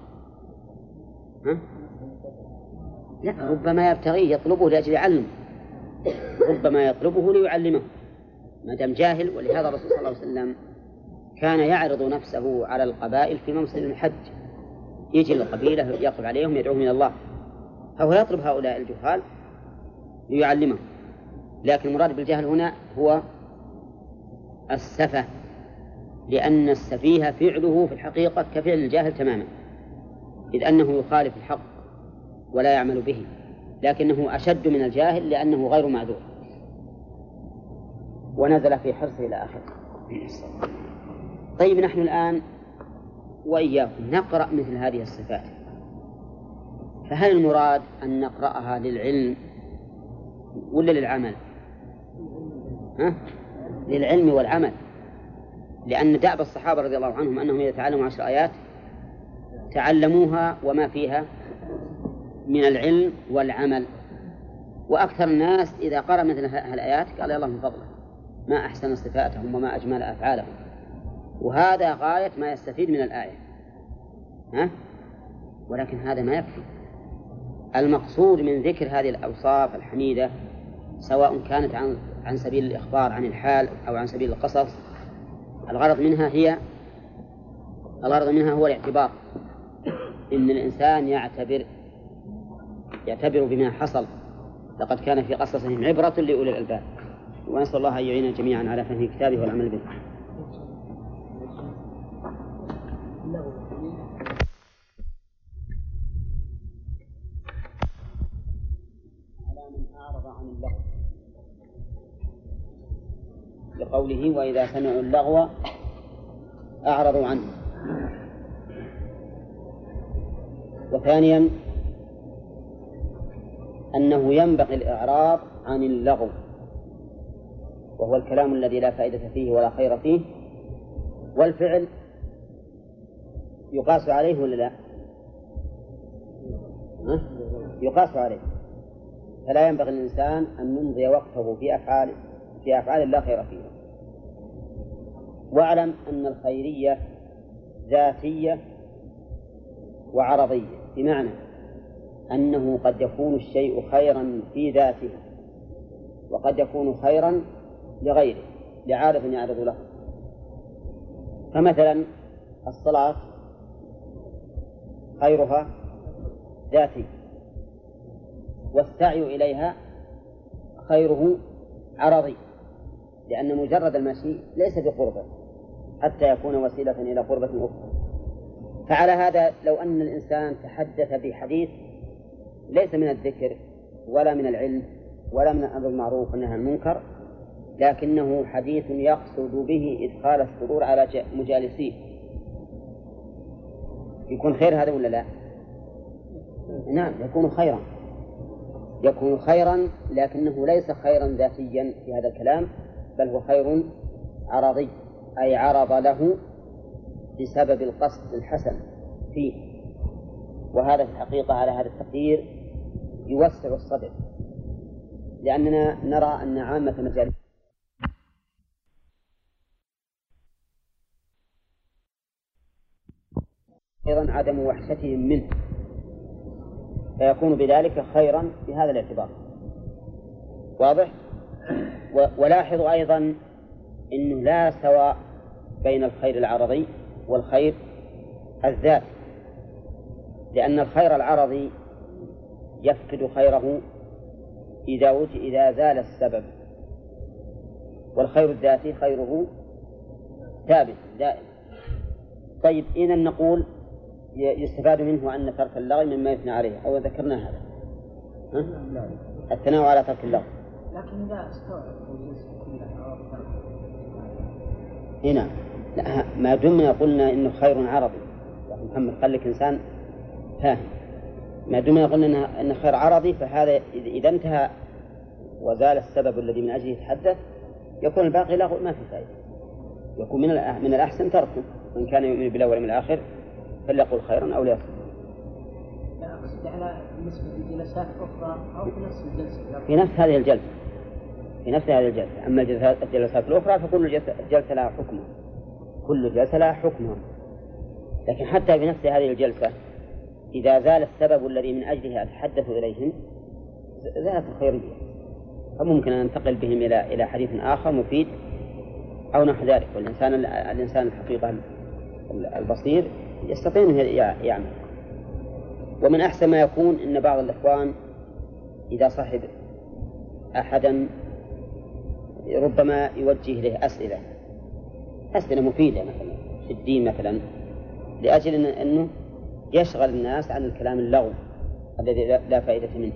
لا، ربما يبتغيه يطلبه لأجل علم، ربما يطلبه ليعلمه ما دام جاهل. ولهذا الرسول صلى الله عليه وسلم كان يعرض نفسه على القبائل في موسم الحج، يجي القبيلة يقف عليهم يدعوهم إلى الله، فهو يطلب هؤلاء الجهال ليعلمهم. لكن المراد بالجهل هنا هو السفه، لأن السفيه فعله في الحقيقة كفعل الجاهل تماما، إذ أنه يخالف الحق ولا يعمل به، لكنه أشد من الجاهل لأنه غير معذور. ونزل في حرصه إلى آخره. طيب، نحن الآن وإياكم نقرأ مثل هذه الصفات، فهل المراد أن نقرأها للعلم ولا للعمل؟ للعلم والعمل، لأن دأب الصحابة رضي الله عنهم أنهم إذا تعلموا 10 آيات تعلموها وما فيها من العلم والعمل. وأكثر الناس إذا قرأ مثل هالآيات قال يا الله من فضله ما أحسن صفاتهم وما أجمل أفعالهم، وهذا غاية ما يستفيد من الآية. ولكن هذا ما يكفي. المقصود من ذكر هذه الأوصاف الحميدة سواء كانت عن سبيل الإخبار عن الحال أو عن سبيل القصص، الغرض منها هو الاعتبار، إن الإنسان يعتبر بما حصل. لقد كان في قصصهم عبرة لأولي الألباب. ونسأل الله أن يعيننا جميعا على فهم كتابه والعمل به. على من أعرض عن اللغو، لقوله وإذا سمعوا اللغو أعرضوا عنه. وثانيا أنه ينبغي الإعراض عن اللغو، وهو الكلام الذي لا فائدة فيه ولا خير فيه، والفعل يقاس عليه ولا لا؟ يقاس عليه. فلا ينبغي الإنسان أن يمضي وقته في أفعال لا خير فيها. واعلم أن الخيرية ذاتية وعرضية، بمعنى أنه قد يكون الشيء خيرا في ذاته وقد يكون خيرا لغيره لعارض يعرض له. فمثلا الصلاة خيرها ذاتي والسعي إليها خيره عرضي، لأن مجرد المشي ليس بقربة حتى يكون وسيلة إلى قربة أخرى. فعلى هذا لو أن الإنسان تحدث بحديث ليس من الذكر ولا من العلم ولا من الأمر المعروف والنهي عن المنكر، لكنه حديث يقصد به إدخال السرور على مجالسيه، يكون خير هذا ولا لا؟ نعم يكون خيرا، لكنه ليس خيرا ذاتيا في هذا الكلام، بل هو خير عرضي، أي عرض له بسبب القصد الحسن فيه. وهذا في الحقيقة على هذا التقدير يوسع الصدر، لأننا نرى أن عامة مجال أيضا عدم وحشتهم منه، فيكون بذلك خيرا بهذا الاعتبار. واضح؟ ولاحظوا أيضا أنه لا سواء بين الخير العرضي والخير الذاتي، لأن الخير العرضي يفقد خيره إذا زال السبب، والخير الذاتي خيره ثابت دائم. طيب إذن نقول يستفاد منه أن ترك اللغو مما يثنى عليه، أو ذكرنا هذا الثناء على ترك اللغو. لكن إذا استوعب هنا لا، ما دمنا قلنا إنه خير عرضي يا محمد، خليك إنسان فاهم. ما دمنا قلنا إنه خير عرضي، فهذا إذا انتهى وزال السبب الذي من أجله يتحدث يكون الباقي لغو ما في فائدة، يكون من الأحسن تركه. من كان يؤمن بالأول من الآخر فليقل خيرا أو ليصمت. لا أقصد على بالنسبة لجلسات أخرى أو في نفس الجلسة. في نفس هذه الجلسة. أما الجلسات الأخرى فكل جلسة لها حكمها، كل جلسة لها حكمها. لكن حتى في نفس هذه الجلسة إذا زال السبب الذي من أجله أتحدث إليهم زالت الخيرية، فممكن أن ننتقل بهم إلى حديث آخر مفيد أو نحو ذلك. والإنسان الحقيقة البصير يستطيع أن يعمل. ومن أحسن ما يكون أن بعض الإخوان إذا صاحب أحدا ربما يوجه له أسئلة مفيدة مثلا في الدين مثلا، لأجل أنه يشغل الناس عن الكلام اللغو الذي لا فائدة منه،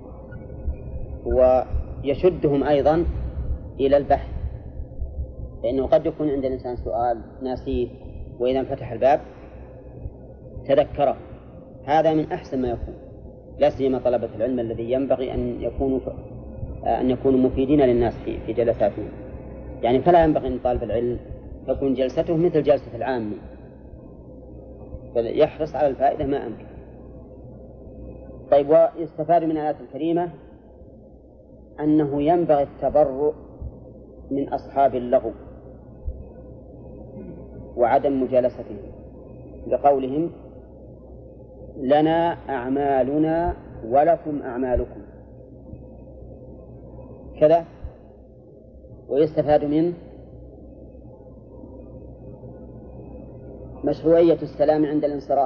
ويشدهم أيضا إلى البحث، لأنه قد يكون عند الإنسان سؤال ناسيه وإذا انفتح الباب تذكره. هذا من أحسن ما يكون، لا سيما طلبة العلم الذي ينبغي أن يكونوا مفيدين للناس في جلساتهم. يعني فلا ينبغي أن طالب العلم تكون جلسته مثل جلسة العامي، بل يحرص على الفائدة ما أمكن. طيب، ويستفاد من الآيات الكريمة أنه ينبغي التبرؤ من أصحاب اللغو وعدم مجالستهم، لقولهم لنا أعمالنا ولكم أعمالكم كذا. ويستفاد منه مشروعية السلام عند الانصراف،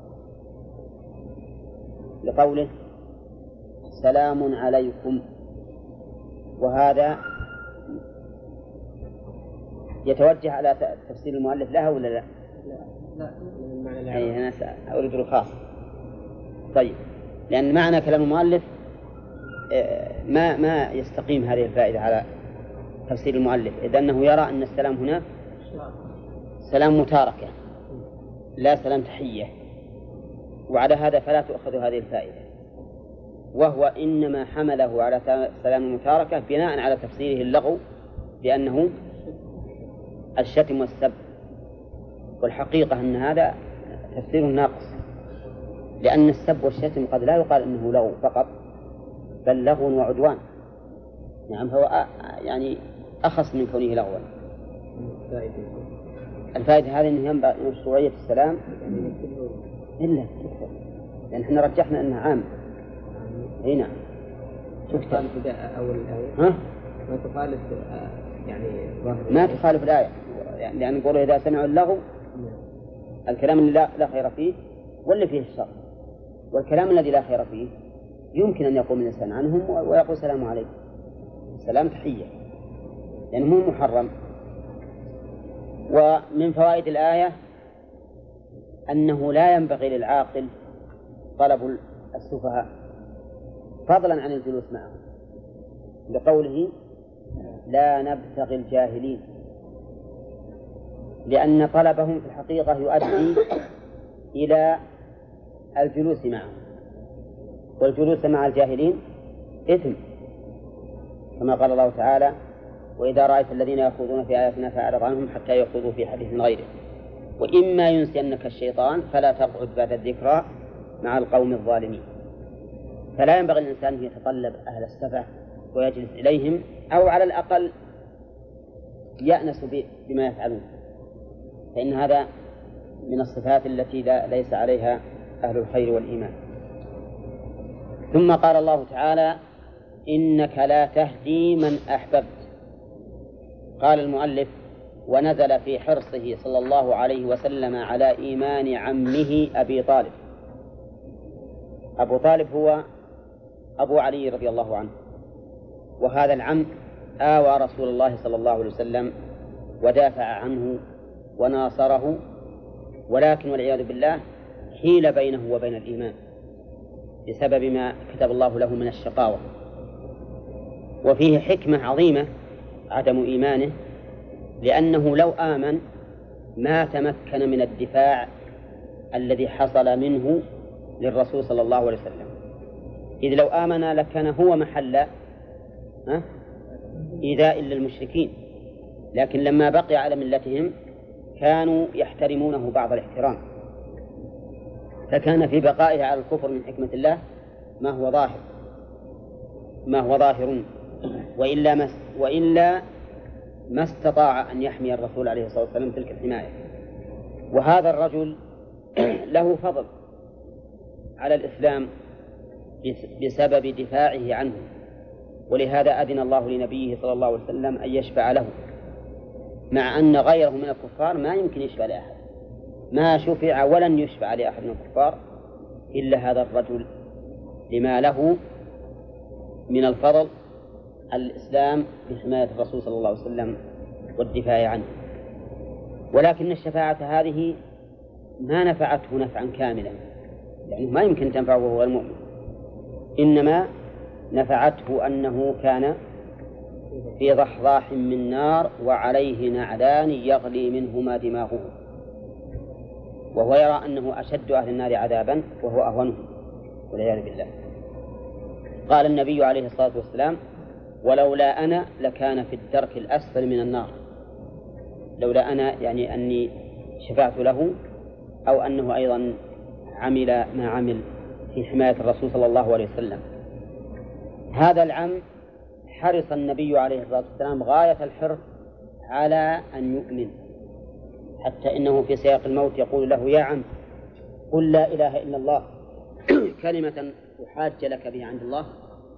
لقوله سلام عليكم، وهذا يتوجه على تفسير المؤلف لها ولا لا؟ لا. أي أنا أريد الخاص. طيب، لأن معنى كلام المؤلف ما يستقيم هذه الفائدة على تفسير المؤلف، إذ أنه يرى أن السلام هنا سلام متاركة لا سلام تحية، وعلى هذا فلا تؤخذ هذه الفائدة، وهو إنما حمله على سلام المتاركة بناء على تفسيره اللغو بأنه الشتم والسب، والحقيقة أن هذا تفسير ناقص، لأن السب والشتم قد لا يقال أنه لغو فقط، بل لغو وعدوان. نعم، فهو يعني أخص من كونه لغوا. الفائدة هذه أنه ينبغي مشروعية السلام إلا لأن احنا رجحنا أنها عام. هنا تخالف أول الآية. ها؟ ما تخالف يعني ما تخالف الآية، يعني لأن نقول إذا سمعوا اللغو الكلام اللي لا خير فيه واللي فيه الشر، والكلام الذي لا خير فيه يمكن أن يقوم الإنسان عنهم ويقول السلام عليكم، سلام تحية، يعني مو محرم. ومن فوائد الآية أنه لا ينبغي للعاقل طلب السفهاء فضلا عن الجلوس معهم، لقوله لا نبتغي الجاهلين، لأن طلبهم في الحقيقة يؤدي إلى الجلوس معهم، والجلوس مع الجاهلين إثم، كما قال الله تعالى وإذا رأيت الذين يخوضون في آياتنا فأعرض عنهم حتى يخوضوا في حديث غيره، وإما ينسينك الشيطان فلا تقعد بعد الذكرى مع القوم الظالمين. فلا ينبغي الإنسان أن يتطلب أهل السفه ويجلس إليهم، أو على الأقل يأنس بما يفعلون، فإن هذا من الصفات التي ليس عليها أهل الخير والإيمان. ثم قال الله تعالى إنك لا تهدي من أحببت. قال المؤلف ونزل في حرصه صلى الله عليه وسلم على إيمان عمه أبي طالب. أبو طالب هو أبو علي رضي الله عنه، وهذا العم آوى رسول الله صلى الله عليه وسلم ودافع عنه وناصره، ولكن والعياذ بالله حيل بينه وبين الإيمان بسبب ما كتب الله له من الشقاوة. وفيه حكمة عظيمة عدم إيمانه، لأنه لو آمن ما تمكن من الدفاع الذي حصل منه للرسول صلى الله عليه وسلم، إذ لو آمن لكان هو محل إيذاء للمشركين، لكن لما بقي على ملتهم كانوا يحترمونه بعض الاحترام، فكان في بقائه على الكفر من حكمة الله ما هو ظاهر، وإلا ما استطاع أن يحمي الرسول عليه الصلاة والسلام تلك الحماية. وهذا الرجل له فضل على الإسلام بسبب دفاعه عنه، ولهذا أذن الله لنبيه صلى الله عليه وسلم أن يشفع له، مع أن غيره من الكفار ما يمكن يشفع لأحد، ما شفع ولن يشفع لأحد من الكفار إلا هذا الرجل، لما له من الفضل الإسلام بحماية الرسول صلى الله عليه وسلم والدفاع عنه. ولكن الشفاعة هذه ما نفعته نفعا كاملا، يعني ما يمكن تنفعه وهو المؤمن، إنما نفعته أنه كان في ضحضاح من نار وعليه نعلان يغلي منهما دماغه، وهو يرى أنه أشد أهل النار عذابا وهو أهونهم والعياذ بالله. قال النبي عليه الصلاة والسلام ولولا أنا لكان في الدرك الأسفل من النار. لولا أنا يعني أني شفعت له، أو أنه أيضا عمل ما عمل في حماية الرسول صلى الله عليه وسلم. هذا العم حرص النبي عليه الصلاة والسلام غاية الحرص على أن يؤمن، حتى إنه في سياق الموت يقول له يا عم قل لا إله إلا الله كلمة أحاج لك بها عند الله.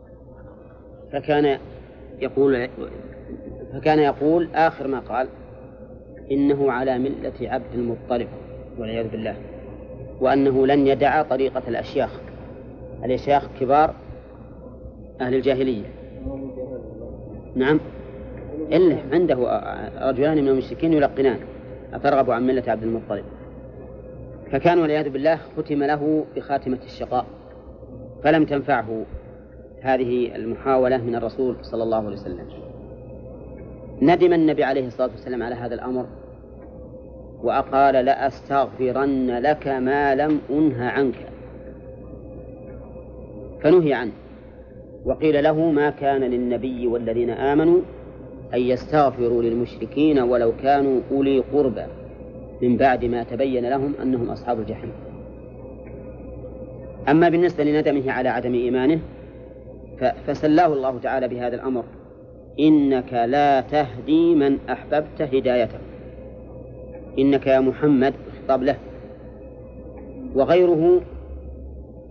فكان يقول آخر ما قال إنه على ملة عبد المطلب والعياذ بالله، وأنه لن يدع طريقة الأشياخ كبار أهل الجاهلية. نعم، إلا عنده رجلان من المشركين يلقنان أترغب عن ملة عبد المطلب، فكان والعياذ بالله ختم له بخاتمة الشقاء، فلم تنفعه هذه المحاولة من الرسول صلى الله عليه وسلم. ندم النبي عليه الصلاة والسلام على هذا الأمر وأقال لأستغفرن لك ما لم أنه عنك، فنهي عنه، وقيل له ما كان للنبي والذين آمنوا أن يستغفروا للمشركين ولو كانوا أولي قربى من بعد ما تبين لهم أنهم أصحاب الجحيم. أما بالنسبة لندمه على عدم إيمانه فسلاه الله تعالى بهذا الأمر إنك لا تهدي من أحببت هدايته. إنك يا محمد خطاب له، وغيره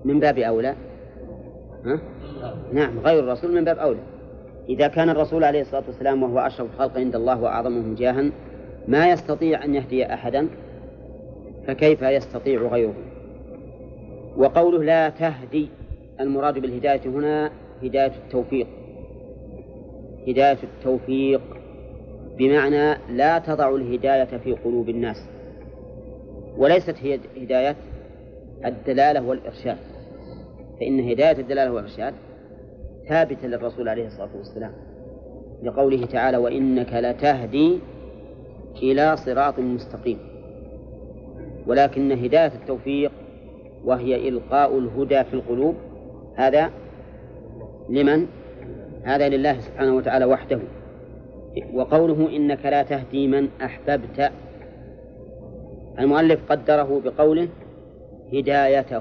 من باب أولى. ها؟ نعم، غير الرسول من باب أولى. إذا كان الرسول عليه الصلاة والسلام وهو أشرف الخلق عند الله وأعظمهم جاها ما يستطيع أن يهدي أحدا، فكيف يستطيع غيره؟ وقوله لا تهدي، المراد بالهداية هنا هداية التوفيق. هداية التوفيق بمعنى لا تضع الهداية في قلوب الناس، وليست هي هداية الدلالة والإرشاد، فإن هداية الدلالة والإرشاد ثابتة للرسول عليه الصلاة والسلام لقوله تعالى وإنك لتهدي إلى صراط مستقيم. ولكن هداية التوفيق وهي إلقاء الهدى في القلوب هذا لمن؟ هذا لله سبحانه وتعالى وحده. وقوله إنك لا تهدي من أحببت، المؤلف قدره بقوله هدايته،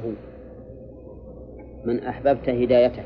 من أحببت هدايته،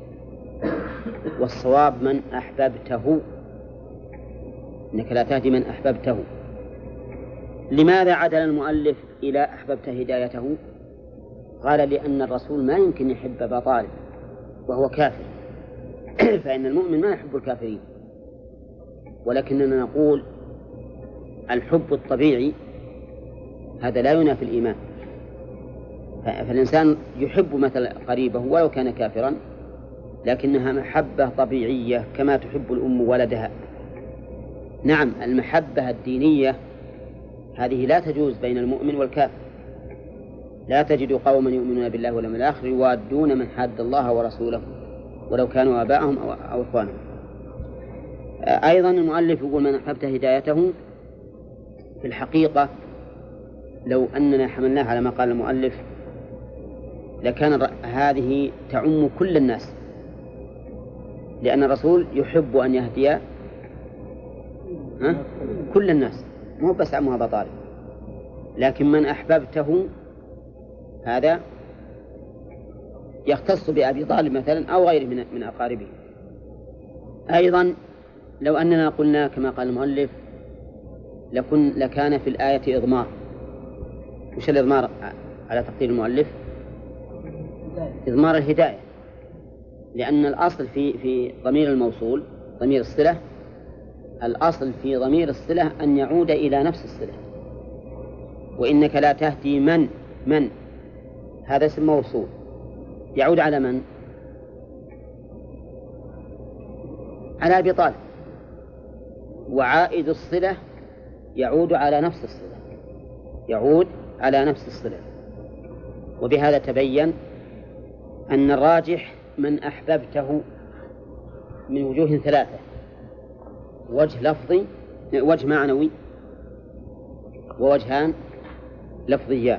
والصواب من أحببته، إنك لا تهدي من أحببته. لماذا عدل المؤلف إلى أحببت هدايته؟ قال لأن الرسول ما يمكن يحب أبا طالب وهو كافر فإن المؤمن ما يحب الكافرين، ولكننا نقول الحب الطبيعي هذا لا ينافي الإيمان، فالإنسان يحب مثل قريبه ولو كان كافرا، لكنها محبة طبيعية كما تحب الأم ولدها. نعم، المحبة الدينية هذه لا تجوز بين المؤمن والكافر، لا تجد قوما يؤمنون بالله واليوم الآخر يوادون من حاد الله ورسوله ولو كانوا آباءهم أو إخوانهم. أيضا المؤلف يقول من أحببت هدايته، في الحقيقة لو أننا حملناه على ما قال المؤلف لكان هذه تعم كل الناس، لأن الرسول يحب أن يهدي كل الناس، مو بس عمه أبا طالب، لكن من أحببته هذا يختص بأبي طالب مثلا أو غيره من أقاربه. أيضا لو أننا قلنا كما قال المؤلف لكان في الآية إضمار. وش الإضمار على تقدير المؤلف؟ إضمار الهداية، لأن الأصل في ضمير الموصول ضمير الصلة، الأصل في ضمير الصلة أن يعود إلى نفس الصلة. وإنك لا تهدي من هذا اسم موصول يعود على من؟ على أبي طالب، وعائد الصلة يعود على نفس الصلة، يعود على نفس الصلة. وبهذا تبين أن الراجح من أحببته من وجوه ثلاثة: وجه لفظي، وجه معنوي، ووجهان لفظيان.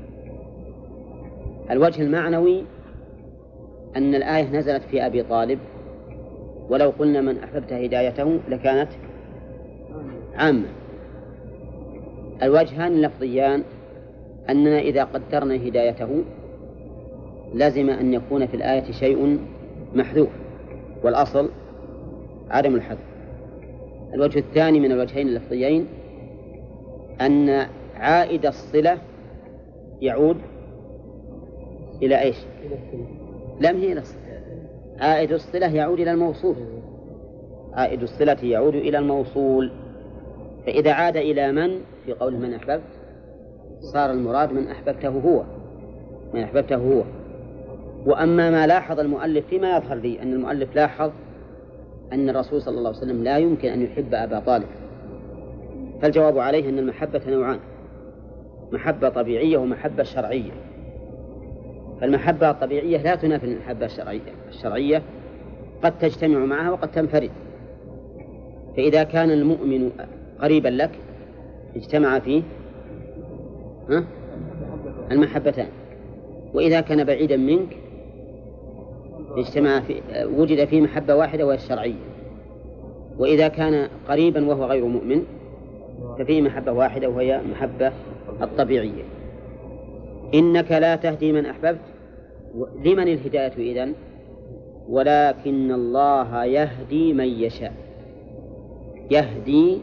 الوجه المعنوي أن الآية نزلت في أبي طالب، ولو قلنا من أحببت هدايته لكانت عامة. الوجهان اللفظيان أننا إذا قدرنا هدايته لازم أن يكون في الآية شيء محذوف، والأصل عدم الحذف. الوجه الثاني من الوجهين اللفظيين أن عائد الصلة يعود إلى إيش؟ لم هي الصلة، عائد الصلة يعود إلى الموصول، عائد الصلة يعود إلى الموصول. فإذا عاد إلى من في قول من أحببت صار المراد من أحببته هو، من أحببته هو. وأما ما لاحظ المؤلف فيما يظهر لي أن المؤلف لاحظ أن الرسول صلى الله عليه وسلم لا يمكن أن يحب أبا طالب، فالجواب عليه أن المحبة نوعان: محبة طبيعية ومحبة شرعية. فالمحبة الطبيعية لا تنافي المحبة الشرعية، قد تجتمع معها وقد تنفرد. فإذا كان المؤمن قريبا لك اجتمع فيه المحبتان، وإذا كان بعيدا منك وجد فيه محبة واحدة وهي الشرعية، وإذا كان قريبا وهو غير مؤمن ففيه محبة واحدة وهي محبة الطبيعية. إنك لا تهدي من أحببت، لمن الهداية إذن؟ ولكن الله يهدي من يشاء. يهدي،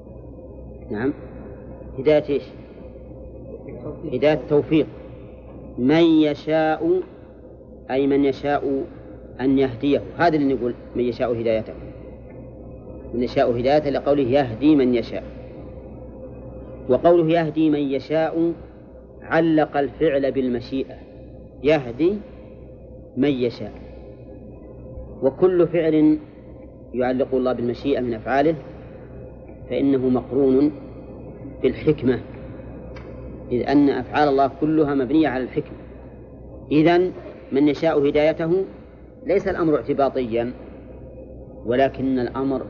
نعم، هداية إيش؟ هداية التوفيق، من يشاء أي من يشاء أن يهديه، هذا اللي نقول من يشاء هدايته، من يشاء هدايته لقوله يهدي من يشاء. وقوله يهدي من يشاء علق الفعل بالمشيئة، يهدي من يشاء، وكل فعل يعلق الله بالمشيئة من أفعاله فإنه مقرون بالحكمة، إذ أن أفعال الله كلها مبنية على الحكمة. إذن من يشاء هدايته ليس الأمر اعتباطيا، ولكن الأمر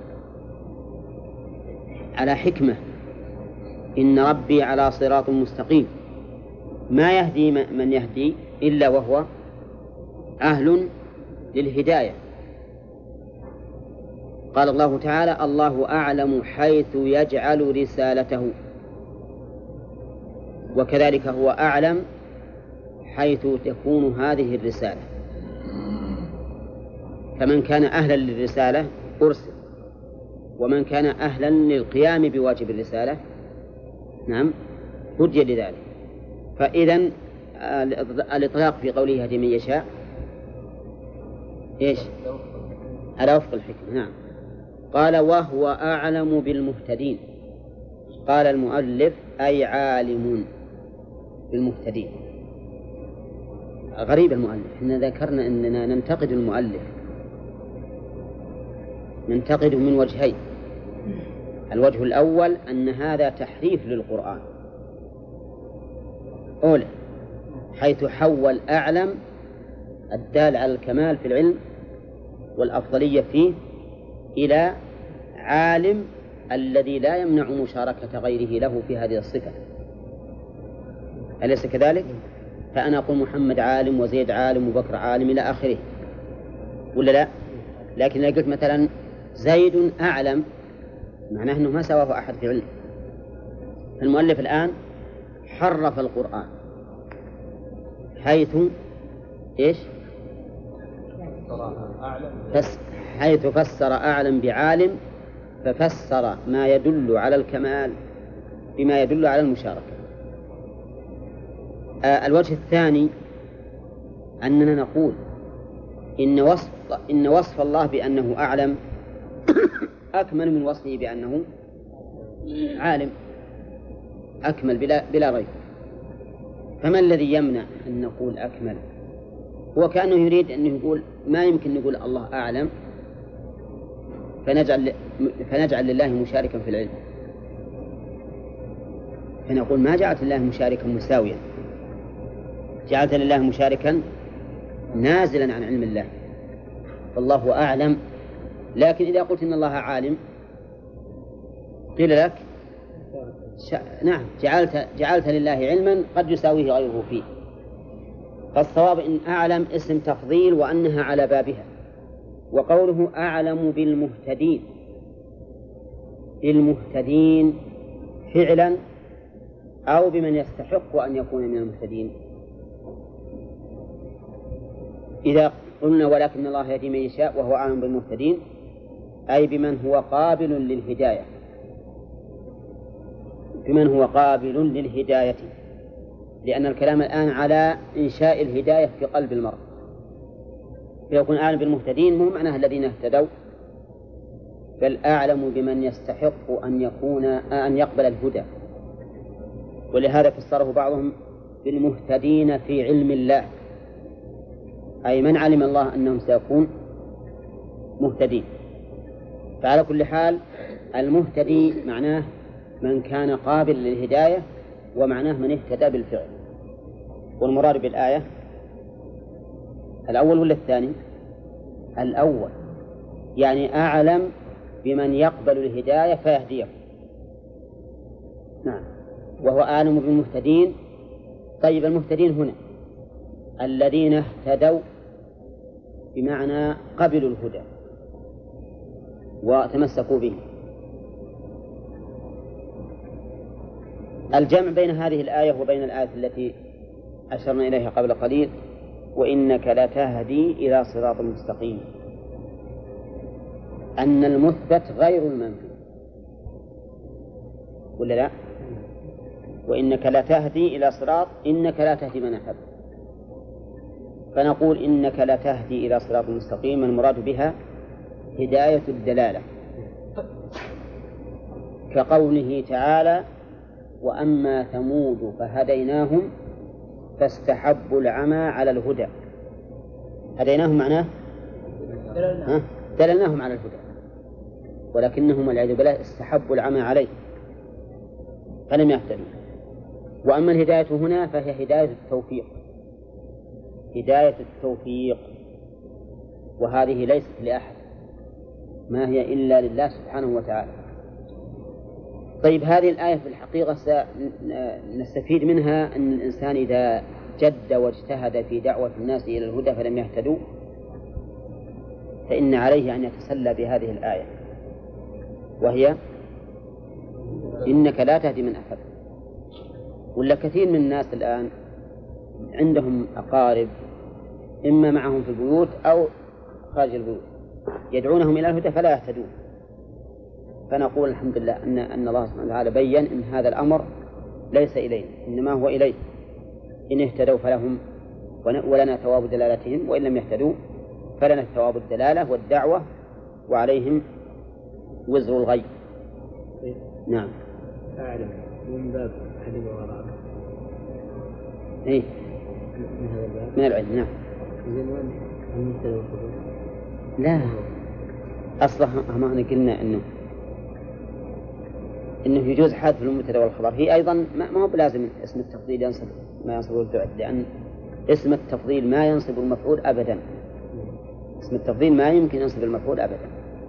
على حكمة. إن ربي على صراط مستقيم، ما يهدي من يهدي إلا وهو أهل للهداية. قال الله تعالى الله أعلم حيث يجعل رسالته، وكذلك هو أعلم حيث تكون هذه الرسالة، فمن كان أهلا للرسالة أرسل، ومن كان أهلا للقيام بواجب الرسالة نعم هدي لذلك. فإذن الإطلاق في قوله يهدي من يشاء إيش؟ على وفق الحكمة. نعم. قال وهو أعلم بالمهتدين، قال المؤلف أي عالم بالمهتدين. غريب المؤلف، إحنا ذكرنا أننا ننتقد المؤلف، ننتقده من وجهين. الوجه الأول أن هذا تحريف للقرآن، أولا حيث حول أعلم الدال على الكمال في العلم والأفضلية فيه إلى عالم الذي لا يمنع مشاركة غيره له في هذه الصفة، أليس كذلك؟ فأنا أقول محمد عالم وزيد عالم وبكر عالم إلى آخره، ولا لا؟ لكن إذا قلت مثلا زيد أعلم معناه أنه ما سواه أحد في علم. المؤلف الآن حرف القرآن حيث إيش؟ حيث فسر أعلم بعالم، ففسر ما يدل على الكمال بما يدل على المشاركة. الوجه الثاني أننا نقول إن وصف الله بأنه أعلم أكمل من وصفه بأنه عالم، أكمل بلا ريب. فما الذي يمنع أن نقول أكمل؟ هو كأنه يريد أن يقول ما يمكن نقول الله أعلم فنجعل لله مشاركا في العلم، فنقول ما جعلت الله مشاركا مساويا، جعلت لله مشاركا نازلا عن علم الله، فالله أعلم. لكن إذا قلت إن الله عالم قيل لك نعم جعلت لله علما قد يساويه غيره فيه. فالصواب إن أعلم اسم تفضيل وأنها على بابها. وقوله أعلم بالمهتدين فعلا أو بمن يستحق أن يكون من المهتدين. إذا قلنا ولكن الله يهدي من يشاء وهو أعلم بالمهتدين أي بمن هو قابل للهداية، بمن هو قابل للهداية، لأن الكلام الآن على إنشاء الهداية في قلب المرء. فيكون أعلم بالمهتدين مو معناه الذين اهتدوا، بل أعلم بمن يستحق أن يقبل الهدى. ولهذا فسره بعضهم بالمهتدين في علم الله، أي من علم الله أنهم سيكون مهتدين. فعلى كل حال المهتدي معناه من كان قابل للهداية، ومعناه من اهتدى بالفعل. والمراد بالآية الأول ولا الثاني؟ الأول، يعني أعلم بمن يقبل الهداية فيهديه. نعم، وهو أعلم بالمهتدين. طيب المهتدين هنا الذين اهتدوا بمعنى قبلوا الهدى وتمسكوا به. الجمع بين هذه الآية وبين الآية التي أشرنا إليها قبل قليل وإنك لتهدي إلى صراط مستقيم، أن المثبت غير المنفي، ولا لا؟ وإنك لتهدي إلى صراط، إنك لا تهدي من أحببت، فنقول إنك لتهدي إلى صراط مستقيم، المراد بها هداية الدلالة، كقوله تعالى: وأما ثمود فهديناهم فاستحبوا العمى على الهدى. هديناهم معناه دللناهم على الهدى، ولكنهم والعياذ بالله استحبوا العمى عليه فلم يهتدوا. وأما الهداية هنا فهي هداية التوفيق، هداية التوفيق، وهذه ليست لأحد، ما هي إلا لله سبحانه وتعالى. طيب، هذه الآية في الحقيقة نستفيد منها أن الإنسان إذا جد واجتهد في دعوة الناس إلى الهدى فلم يهتدوا فإن عليه أن يتسلى بهذه الآية، وهي: إنك لا تهدي من أحببت. ولا كثير من الناس الآن عندهم أقارب إما معهم في البيوت أو خارج البيوت يدعونهم إلى الهدى فلا يهتدون، فنقول الحمد لله أن الله سبحانه وتعالى بيّن أن هذا الأمر ليس إلينا، إنما هو إليه. إن اهتدوا فلهم ولنا ثواب دلالتهم، وإن لم يهتدوا فلنا ثواب الدلالة والدعوة وعليهم وزر الغي. نعم. أعلم من باب حلم وغرام. إيه؟ من هذا الباب. من العلم. نعم. زمان المبتدأ والخبر. لا، أصلا ما قلنا إنه يجوز حذف المبتدأ والخبر. هي أيضا ما هو بلازم اسم التفضيل ينصب ما ينصب الفعل، لأن اسم التفضيل ما ينصب المفعول أبدا. اسم التفضيل ما يمكن ينصب المفعول أبدا،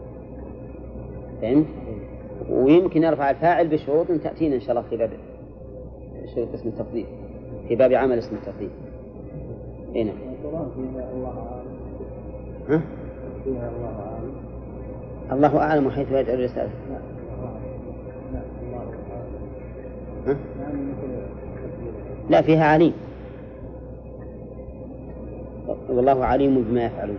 فهمت؟ ويمكن يرفع الفاعل بشروط تأتينا إن شاء الله في باب شروط اسم التفضيل، في باب عمل اسم التفضيل. هنا ها؟ الله أعلم حيث يجعل الرسالة. ها؟ لا، فيها عليم، والله عليم بما يفعلون.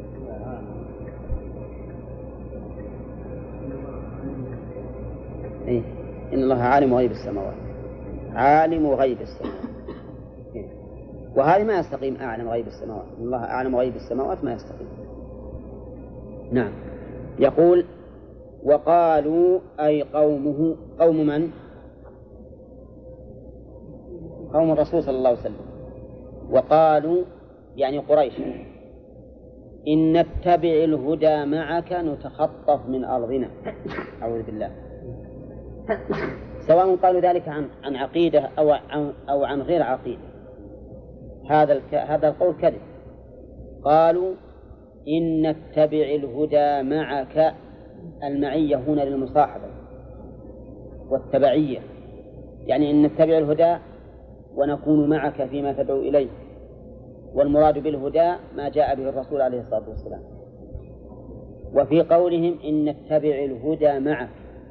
إيه؟ إن الله عالم غيب السماوات، عالم غيب السماوات. إيه؟ وهذه ما يستقيم أعلم غيب السماوات، إن الله أعلم غيب السماوات ما يستقيم. نعم. يقول: وقالوا أي قومه، قوم من؟ قوم الرسول صلى الله عليه وسلم. وقالوا يعني قريش: إن نتبع الهدى معك نتخطف من أرضنا. أعوذ بالله. سواء قالوا ذلك عن عقيدة أو عن غير عقيدة، هذا القول كذب. قالوا إن نتبع الهدى معك، المعية هنا للمصاحبة والتبعية، يعني إن نتبع الهدى ونكون معك فيما تدعو إليه، والمراد بالهدى ما جاء به الرسول عليه الصلاة والسلام. وفي قولهم إن نتبع الهدى معك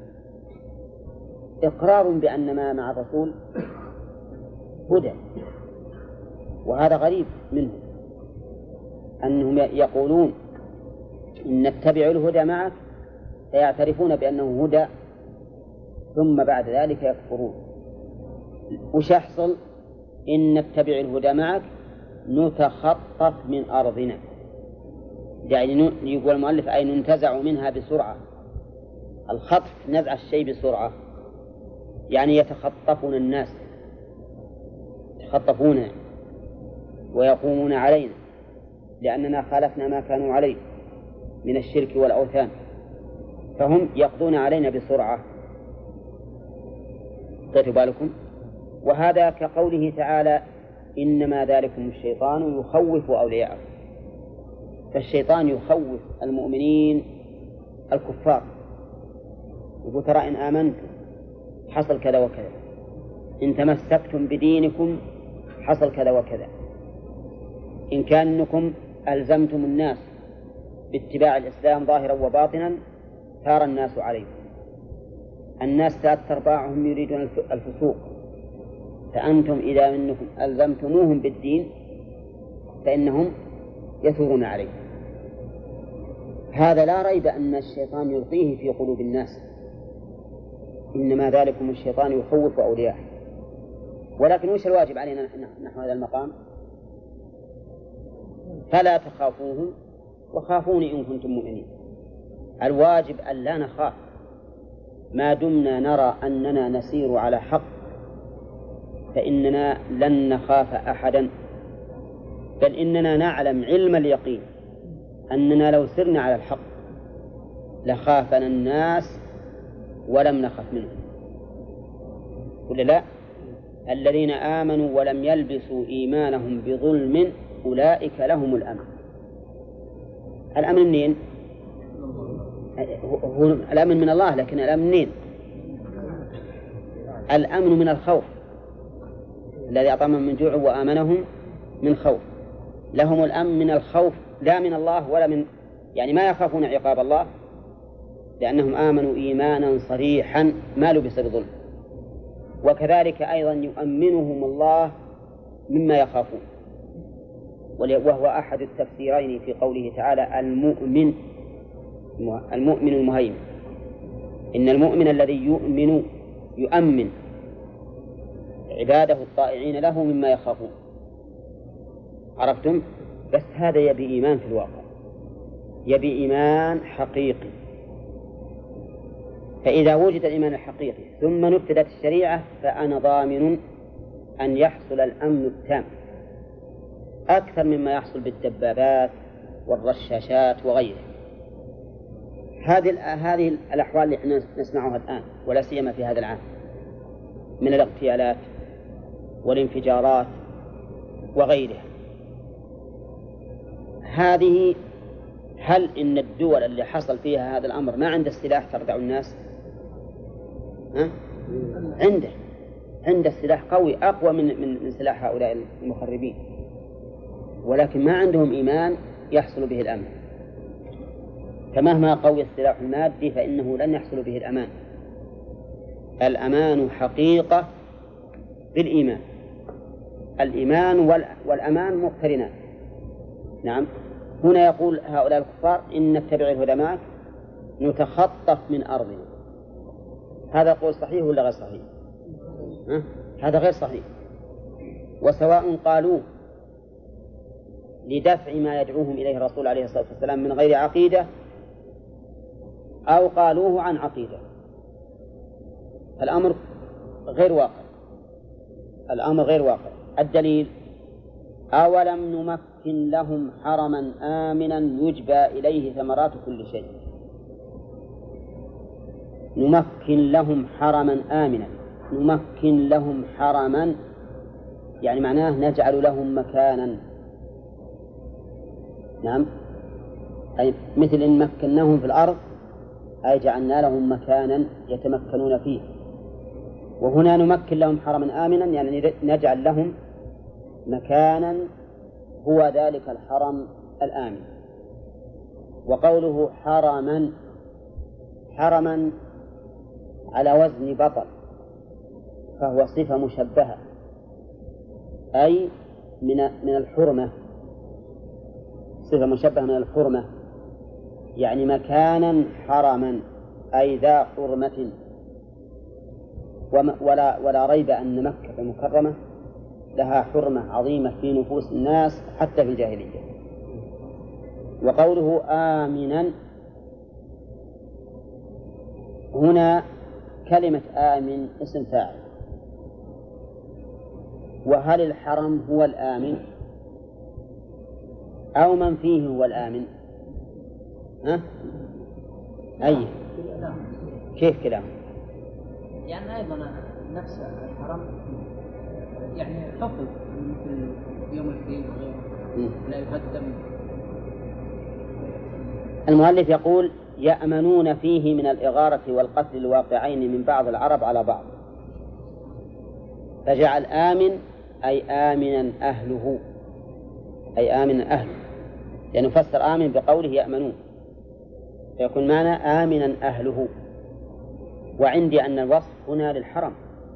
إقرار بأن ما مع الرسول هدى، وهذا غريب منهم أنهم يقولون إن نتبع الهدى معك فيعترفون بأنه هدى ثم بعد ذلك يكفرون. وش يحصل؟ إن نتبع الهدى معك نتخطف من أرضنا، يعني يقول المؤلف أي ننتزع منها بسرعة. الخطف نزع الشيء بسرعة، يعني يتخطفون الناس، يتخطفون ويقومون علينا لأننا خالفنا ما كانوا عليه من الشرك والأوثان، فهم يقضون علينا بسرعة. خذوا بالكم. وهذا كقوله تعالى: إنما ذلكم الشيطان يخوف أولياءه. فالشيطان يخوف المؤمنين الكفار، يقول: ترى إن آمنتم حصل كذا وكذا، إن تمسكتم بدينكم حصل كذا وكذا، إن كانكم ألزمتم الناس باتباع الإسلام ظاهرا وباطنا ثار الناس عليكم. الناس 3/4 يريدون الفسوق، فأنتم إذا منكم ألزمتموهم بالدين فإنهم يثورون عليكم. هذا لا ريب أن الشيطان يلقيه في قلوب الناس. إنما ذلكم الشيطان يخوف أولياءه. ولكن وش الواجب علينا نحو هذا المقام؟ فلا تخافوهم وخافوني إن كنتم مؤمنين. الواجب أن لا نخاف ما دمنا نرى أننا نسير على حق، فإننا لن نخاف أحدا، بل إننا نعلم علم اليقين أننا لو سرنا على الحق لخافنا الناس ولم نخف منهم. ولا لا؟ الذين آمنوا ولم يلبسوا إيمانهم بظلم أولئك لهم الأمن. الأمن منين؟ هو الأمن من الله، لكن الأمن منين؟ الأمن من الخوف، الذي أطعمهم من جوع وآمنهم من خوف. لهم الأمن من الخوف لا من الله ولا من، يعني ما يخافون عقاب الله لأنهم آمنوا إيمانا صريحا ما لبس بظلم. وكذلك أيضا يؤمنهم الله مما يخافون، وهو أحد التفسيرين في قوله تعالى المؤمن المهيمن. إن المؤمن الذي يؤمن عباده الطائعين له مما يخافون. عرفتم؟ بس هذا يبي إيمان في الواقع، يبي إيمان حقيقي. فإذا وجد الإيمان الحقيقي ثم نفذت الشريعة فأنا ضامن أن يحصل الأمن التام أكثر مما يحصل بالدبابات والرشاشات وغيرها. هذه الأحوال اللي نسمعها الآن ولا سيما في هذا العام من الاغتيالات والانفجارات وغيرها، هذه هل إن الدول اللي حصل فيها هذا الأمر ما عند السلاح تردع الناس؟ عنده السلاح قوي أقوى من سلاح هؤلاء المخربين، ولكن ما عندهم إيمان يحصل به الأمن. فمهما قوي السلاح المادي فإنه لن يحصل به الأمان. الأمان حقيقة بالإيمان، الإيمان والأمان مقترنان. نعم، هنا يقول هؤلاء الكفار إن نتبع الهدى معك نتخطف من أرضنا. هذا قول صحيح ولا غير صحيح؟ هذا غير صحيح. وسواء قالوا لدفع ما يدعوهم إليه الرسول عليه الصلاة والسلام من غير عقيدة أو قالوه عن عقيدة، الأمر غير واقع. الأمر غير واقع. الدليل: أولم نمكن لهم حرما آمنا يجبى إليه ثمرات كل شيء. نمكن لهم حرما آمنا، نمكن لهم حرما يعني معناه نجعل لهم مكانا. نعم، أي مثل إن مكناهم في الأرض أي جعلنا لهم مكانا يتمكنون فيه. وهنا نمكن لهم حرما آمنا يعني نجعل لهم مكانا هو ذلك الحرم الآمن. وقوله حرما على وزن بطل فهو صفة مشبهة، أي من الحرمة، صفة مشبهة من الحرمة، يعني مكانا حرما أي ذا حرمة. ولا ريب أن مكة المكرمة لها حرمة عظيمة في نفوس الناس حتى في الجاهلية. وقوله آمنا هنا كلمة آمن اسم فاعل. وهل الحرم هو الآمن أو من فيه هو الآمن؟ أي كيف كلام؟ يعني أيضا نفس الحرم يعني حفظ مثل يوم الفيل وغيره لا يهدم. المؤلف يقول يأمنون فيه من الإغارة والقتل الواقعين من بعض العرب على بعض، فجعل آمن أي آمنا أهله، أي آمنا أهله، لأنه فسر آمن بقوله يأمنون فيكون معنى آمنا أهله. وعندي أن الوصف هنا للحرم،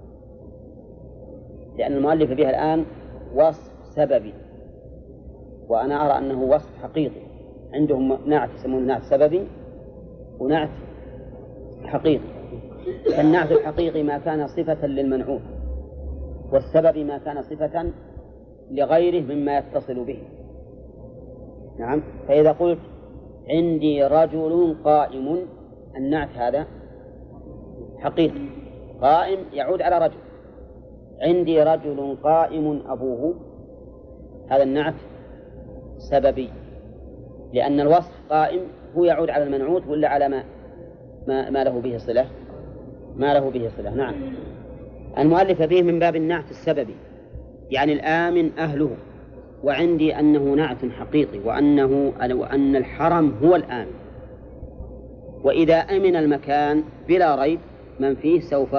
لأن المؤلف بها الآن وصف سببي، وأنا أرى أنه وصف حقيقي. عندهم نعت يسمونه نعت سببي ونعت حقيقي. فالنعت الحقيقي ما كان صفة للمنعوت، والسبب ما كان صفة لغيره مما يتصل به. نعم. فإذا قلت عندي رجل قائم، النعت هذا حقيقي، قائم يعود على رجل. عندي رجل قائم أبوه، هذا النعت سببي، لأن الوصف قائم هو يعود على المنعوت ولا على ما له به صلة، ما له به صلة. نعم. المؤلف به من باب النعت السببي، يعني الآمن أهله، وعندي أنه نعت حقيقي، وأن الحرم هو الآمن. وإذا أمن المكان بلا ريب من فيه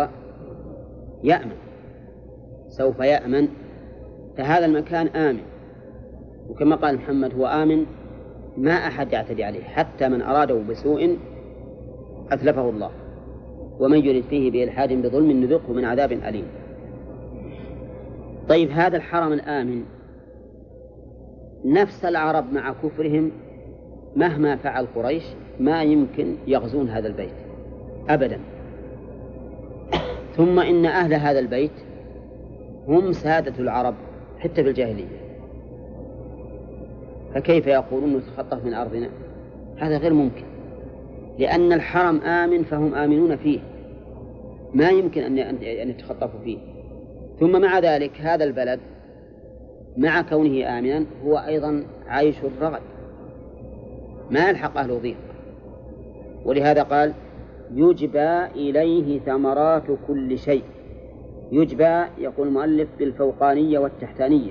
سوف يأمن، فهذا المكان آمن. وكما قال محمد هو آمن ما أحد يعتدي عليه، حتى من أراده بسوء أتلفه الله، ومن يرد فيه بإلحاد بظلم نذقه من عذاب أليم. طيب، هذا الحرم الآمن نفس العرب مع كفرهم مهما فعل قريش ما يمكن يغزون هذا البيت أبدا. ثم إن أهل هذا البيت هم سادة العرب حتى في الجاهلية، فكيف يقولون نتخطف من أرضنا؟ هذا غير ممكن، لأن الحرم آمن فهم آمنون فيه، ما يمكن أن يتخطفوا فيه. ثم مع ذلك هذا البلد مع كونه آمنا هو أيضا عايش الرغد، ما يلحق أهله ضيق. ولهذا قال يجبى إليه ثمرات كل شيء. يجبى يقول المؤلف بالفوقانية والتحتانية.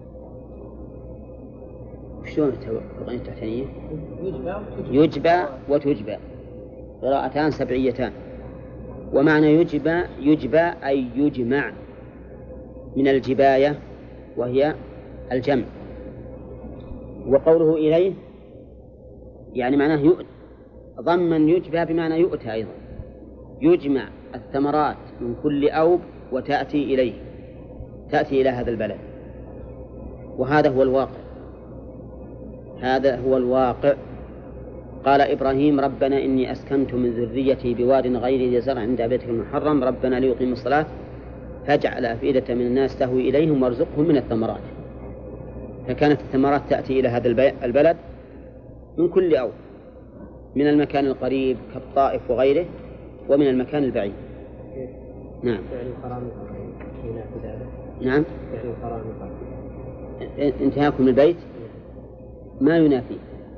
شلون الفوقانية والتحتانية؟ يجبى وتجبى، قراءتان سبعيتان. ومعنى يجبى أي يجمع من الجباية وهي الجمع. وقوله إليه يعني معناه ضمن يجبى بمعنى يؤتى أيضا، يجمع الثمرات من كل أوب وتأتي إليه، تأتي إلى هذا البلد. وهذا هو الواقع، هذا هو الواقع. قال إبراهيم ربنا إني أسكنت من ذريتي بواد غير ذي زرع عند بيتك المحرم ربنا ليقيموا الصلاة فاجعل أفئدة من الناس تهوي إليهم وارزقهم من الثمرات. فكانت الثمرات تأتي إلى هذا البلد من كل أوب، من المكان القريب كالطائف وغيره، ومن المكان البعيد. نعم. نعم. انتهاكم البيت ما ينافي،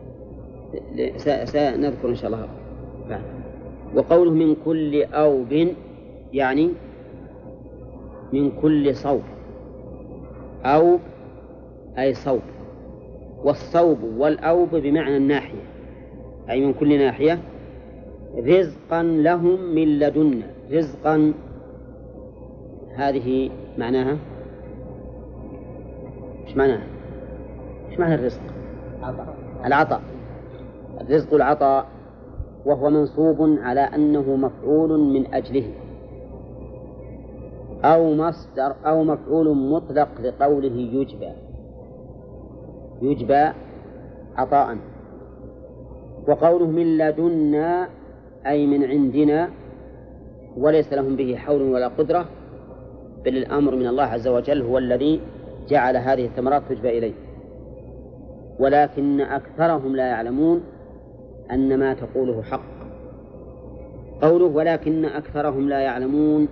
سنذكر إن شاء الله بعد. وقوله من كل أوب يعني من كل صوب، أوب أي صوب، والصوب والأوب بمعنى الناحية، أي من كل ناحية، رزقا لهم من لدنا. رزقا هذه معناها إيش معناها؟ إيش معنى الرزق؟ العطاء. الرزق العطاء، وهو منصوب على أنه مفعول من أجله أو مصدر أو مفعول مطلق لقوله يجبى عطاء. وقوله من لدنا أي من عندنا، وليس لهم به حول ولا قدرة، بل الأمر من الله عز وجل هو الذي جعل هذه الثمرات تجبى إليه. ولكن أكثرهم لا يعلمون أن ما تقوله حق. قوله ولكن أكثرهم لا يعلمون،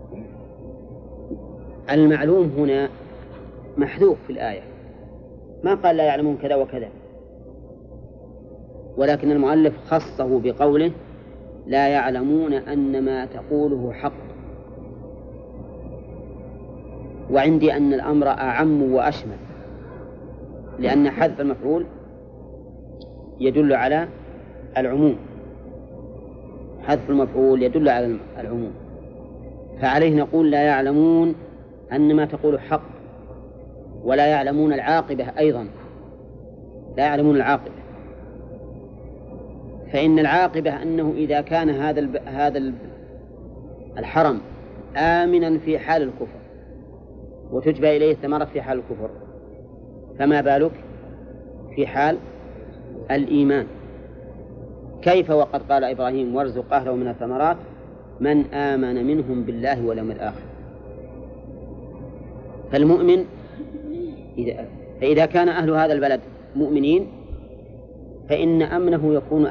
المعلوم هنا محذوف في الآية، ما قال لا يعلمون كذا وكذا، ولكن المؤلف خصه بقوله لا يعلمون أن ما تقوله حق. وعندي أن الأمر أعم وأشمل، لأن حذف المفعول يدل على العموم، حذف المفعول يدل على العموم، فعليه نقول لا يعلمون أن ما تقول حق، ولا يعلمون العاقبة أيضا، لا يعلمون العاقبة. فإن العاقبة أنه إذا كان هذا الحرم آمنا في حال الكفر وتجبى إليه الثمرة في حال الكفر، فما بالك في حال الإيمان؟ كيف وقد قال إبراهيم وارزق أهله من الثمرات من آمن منهم بالله واليوم الآخر. فالمؤمن فإذا كان أهل هذا البلد مؤمنين فإن أمنه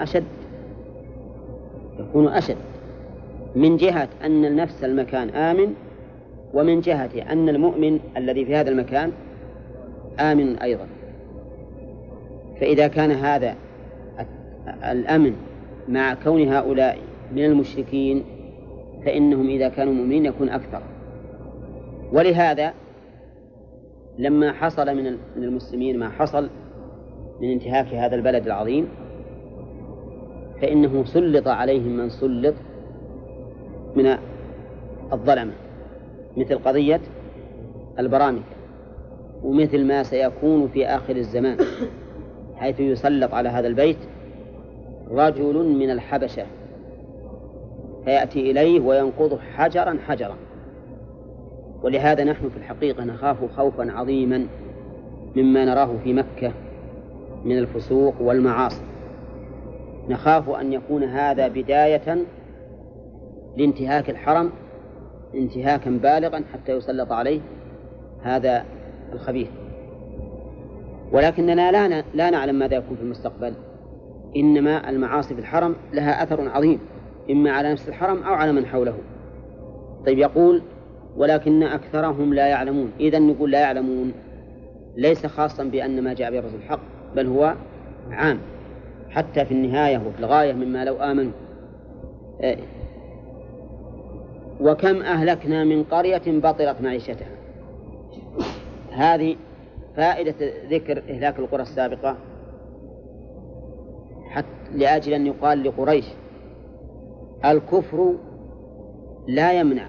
يكون أشد من جهة أن نفس المكان آمن، ومن جهة أن المؤمن الذي في هذا المكان آمن أيضا. فإذا كان هذا الأمن مع كون هؤلاء من المشركين، فإنهم إذا كانوا مؤمنين يكون أكثر. ولهذا لما حصل من المسلمين ما حصل من انتهاك هذا البلد العظيم، فإنه سلط عليهم من سلط من الظلمة، مثل قضية البرامكة، ومثل ما سيكون في آخر الزمان، حيث يسلط على هذا البيت رجل من الحبشة فيأتي إليه وينقضه حجرا حجرا. ولهذا نحن في الحقيقة نخاف خوفا عظيما مما نراه في مكة من الفسوق والمعاصي. نخاف أن يكون هذا بداية لانتهاك الحرم انتهاكا بالغا حتى يسلط عليه هذا الخبيث. ولكننا لا نعلم ماذا يكون في المستقبل، إنما المعاصي في الحرم لها أثر عظيم إما على نفس الحرم أو على من حوله. طيب، يقول ولكن أكثرهم لا يعلمون. إذن نقول لا يعلمون ليس خاصا بأن ما جاء به الرسول حق، بل هو عام حتى في النهاية وفي الغاية مما لو آمنوا. وكم أهلكنا من قرية بطرت معيشتها. هذه فائدة ذكر إهلاك القرى السابقة حتى لأجل أن يقال لقريش الكفر لا يمنع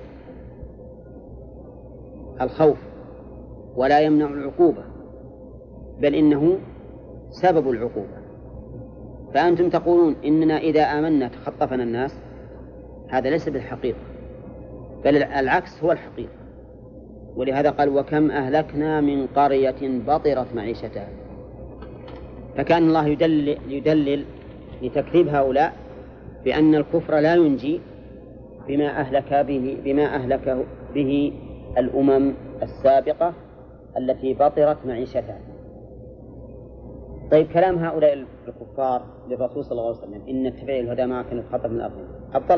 الخوف ولا يمنع العقوبة، بل إنه سبب العقوبة. فأنتم تقولون إننا إذا آمنا تخطفنا الناس، هذا ليس بالحقيقة، بل العكس هو الحقيقة. ولهذا قال وكم أهلكنا من قرية بطرت معيشتها. فكان الله يدلل لتكذيب هؤلاء بأن الكفر لا ينجي بما أهلك به الأمم السابقة التي بطرت معيشتها. طيب، كلام هؤلاء الكفار للرسول صلى الله عليه وسلم إن اتبع الهدى معك نتخطف من الأرض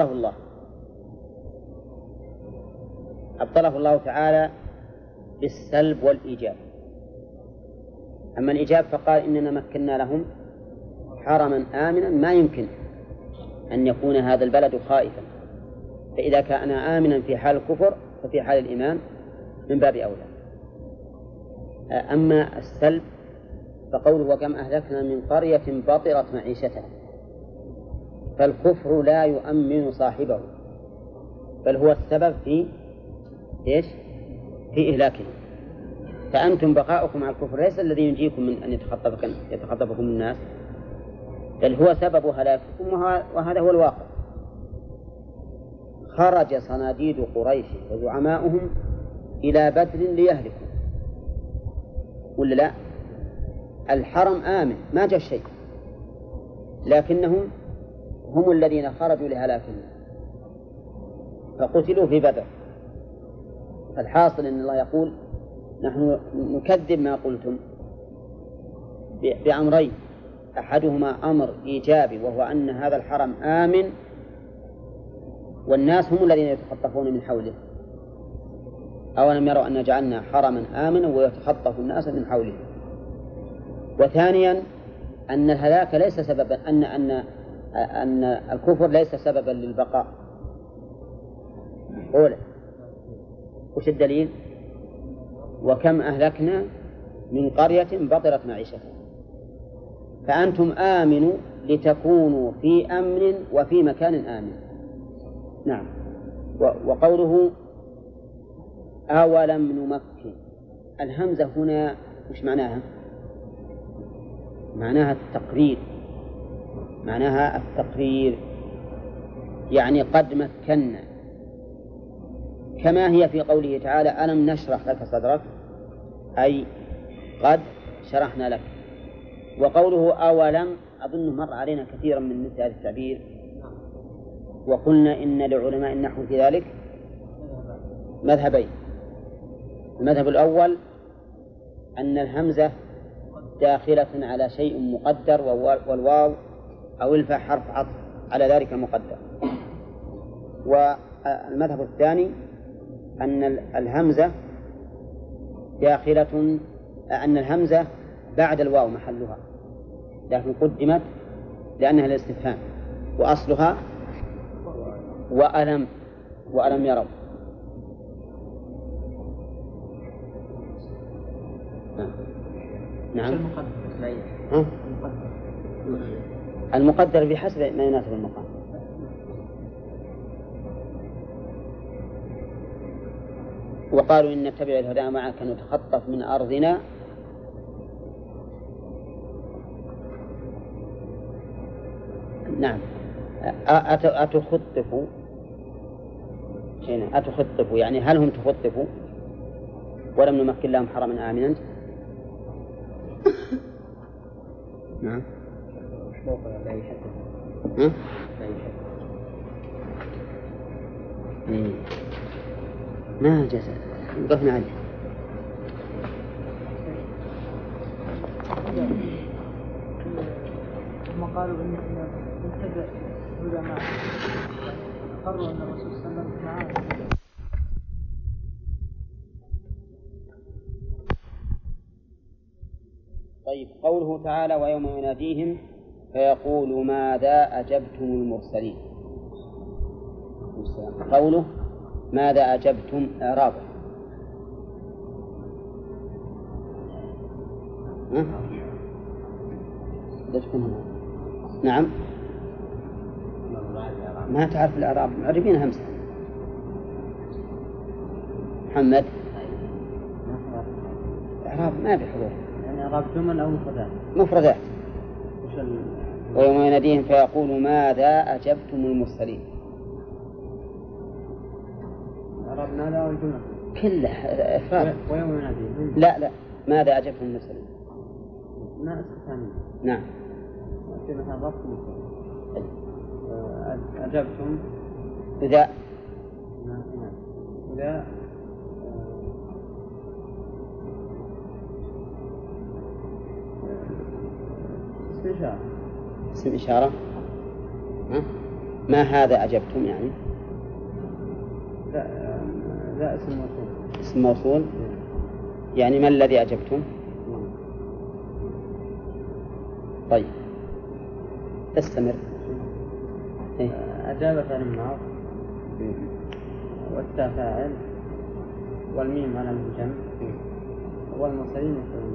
أبطله الله تعالى بالسلب والإيجاب. أما الإيجاب فقال إننا مكنا لهم حرما آمنا ما يمكن أن يكون هذا البلد خائفا، فإذا كان آمنا في حال الكفر ففي حال الإيمان من باب أولى. أما السلب فقوله وكم أهلكنا من قرية بطرت معيشتها، فالكفر لا يؤمن صاحبه، بل هو السبب في إهلاكه. فأنتم بقاؤكم على الكفر ليس الذي ينجيكم من أن يتخطفكم الناس، بل هو سبب هلاككم، وهذا هو الواقع. خرج صناديد قريش وزعماؤهم إلى بدر ليهلكوا، ولا لا؟ الحرم آمن ما جاء شيء، لكنهم هم الذين خرجوا لهلاكهم فقتلوا في بدر. فالحاصل أن الله يقول نحن نكذب ما قلتم بأمرين، أحدهما أمر إيجابي وهو أن هذا الحرم آمن والناس هم الذين يتخطفون من حوله. أولم يروا أن جعلنا حرما آمنا ويتخطف الناس من حوله. وثانيا أن الهلاك ليس سببا، أن الكفر ليس سببا للبقاء. أولا، وش الدليل؟ وكم أهلكنا من قرية بطرت معيشتها. فأنتم آمنوا لتكونوا في أمن وفي مكان آمن. نعم. وقوله أولم نمكن، الهمزة هنا وش معناها؟ معناها التقرير، يعني قد مكنا، كما هي في قوله تعالى ألم نشرح لك صدرك، أي قد شرحنا لك. وقوله أولم أظن مر علينا كثيرا من مثل هذا التعبير، وقلنا إن لعلماء النحو في ذلك مذهبين. المذهب الأول أن الهمزة داخلة على شيء مقدر، والواو أو الفاء حرف عطف على ذلك المقدر. والمذهب الثاني أن الهمزة داخلة، أن الهمزة بعد الواو محلها، لكن قدمت لأنها الاستفهام، وأصلها وألم يروا. نعم. المقدر بحسب ما يناسب المقام. وقالوا إن نتبع الهدى معك نتخطف من أرضنا نعم. أتخطفوا يعني هل هم تخطفوا ولم نمكن لهم حرما آمنا؟ نعم. ما جزء وقفنا عليه. هم قالوا إن نتبع هدى معه، قرروا أن الرسول صلى الله عليه وسلم معه. طيب، قوله تعالى ويوم يناديهم فيقول ماذا أجبتم المرسلين. قوله ماذا أجبتم إعرابه نعم. ما تعرف الإعراب، معربين همسة. محمد إعراب ما بحضور، يعني إعراب جمل أو مفردات. ويوم يناديهم فيقول ماذا أجبتم المرسلين. إعراب ماذا والجمل كلها إفراد. ويوم يناديهم لا ماذا أجبتم المرسلين. ما استفهام. نعم. في مثلا ضبط أجبتم إذا اسم إشارة. ما هذا أجبتم يعني؟ لا اسم موصول. يعني ما الذي أجبتم؟ طيب استمر. أجاب فعل الماضي والتاء فاعل والميم على الجمع والمرسلين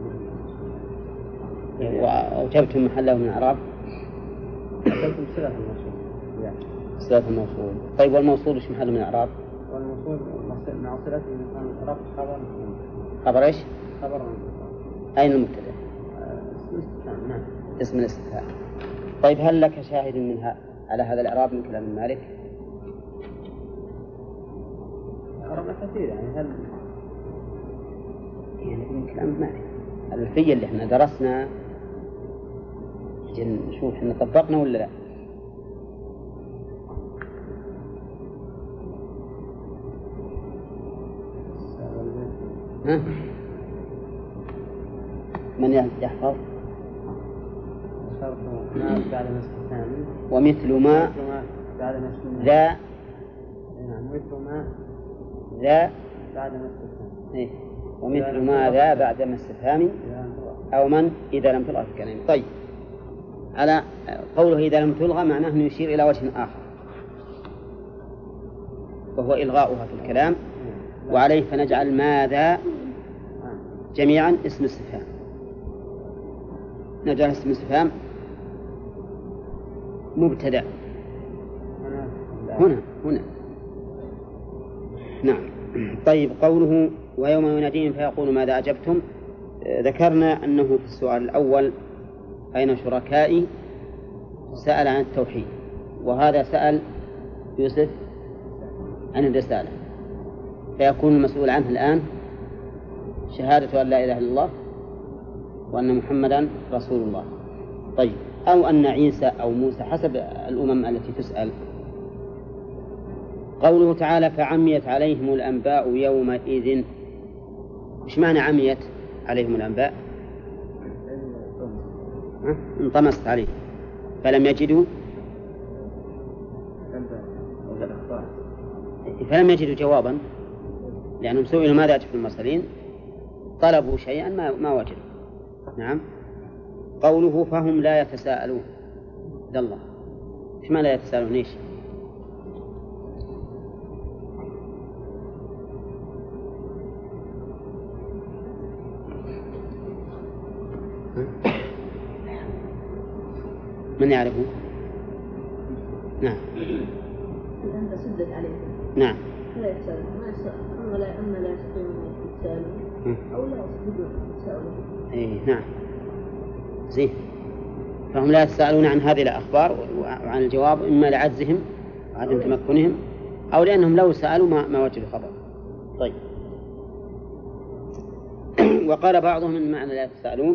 وأجبتم محله من الإعراب. أجبتم صلة الموصول. طيب والموصول ايش محله من الإعراب؟ والموصول مع صلته من الإعراب خبر ايش؟ خبر. أين المبتدأ؟ اسم الاستفهام. طيب هل لك شاهد منها على هذا الإعراب من كلام مالك؟ إعراب كثير يعني من كلام مالك الألفية اللي احنا درسنا، نشوف احنا طبقنا ولا لا. من يحفظ؟ بعد ما استفهام ومثل ما بعد ما استفهام ذا. نعم. مثل ما ذا بعد ما استفهام. ومثل ما ذا بعد ما استفهام أو من إذا لم تلغى في الكلام. طيب، على قوله إذا لم تلغى معناه أنه يشير إلى وجه آخر وهو إلغاؤها في الكلام، وعليه فنجعل ماذا جميعا اسم استفهام. نجعل اسم استفهام مبتدأ هنا. نعم. طيب، قوله ويوم يناديهم فيقول ماذا أجبتم، ذكرنا أنه في السؤال الأول أين شركائي سأل عن التوحيد، وهذا سأل يوسف عن الرسالة، فيكون المسؤول عنه الآن شهادة أن لا إله إلا الله وأن محمدا رسول الله. طيب، أو أن عيسى أو موسى حسب الأمم التي تسأل. قوله تعالى فعميت عليهم الأنباء يومئذ، إيش معنى عميت عليهم الأنباء؟ انطمست عليه فلم يجدوا جوابا، لأنهم سئلوا ماذا يأتي في المرسلين طلبوا شيئا ما وجدوا. نعم. قوله فهم لا يتساءلون، الله إيش ما لا يتساءلون؟ إيش من يعرفه؟ نعم. الآن سدت عليهم. نعم. لا يتساءلون، أما لا يستطيعون يتساءلون أو لا يستطيعون يتساءلون. إيه نعم. زين. فهم لا يتساءلون عن هذه الأخبار وعن الجواب، إما لعجزهم وعدم تمكنهم أو لأنهم لو سألوا ما وجدوا خبر. طيب. وقال بعضهم من معنى لا يتساءلون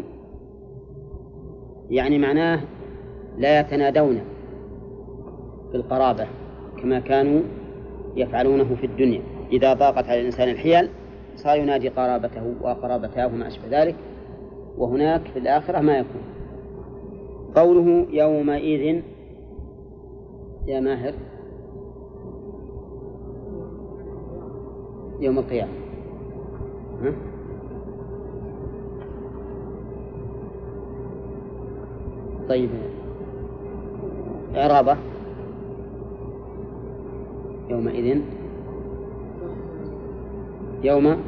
يعني معناه لا يتنادون في القرابة كما كانوا يفعلونه في الدنيا، إذا ضاقت على الإنسان الحيل صار ينادي قرابته وقرابته وما أشبه ذلك، وهناك في الآخرة ما يكون. قوله يومئذ يا ماهر يوم القيامة، طيب إعرابه يومئذ يوم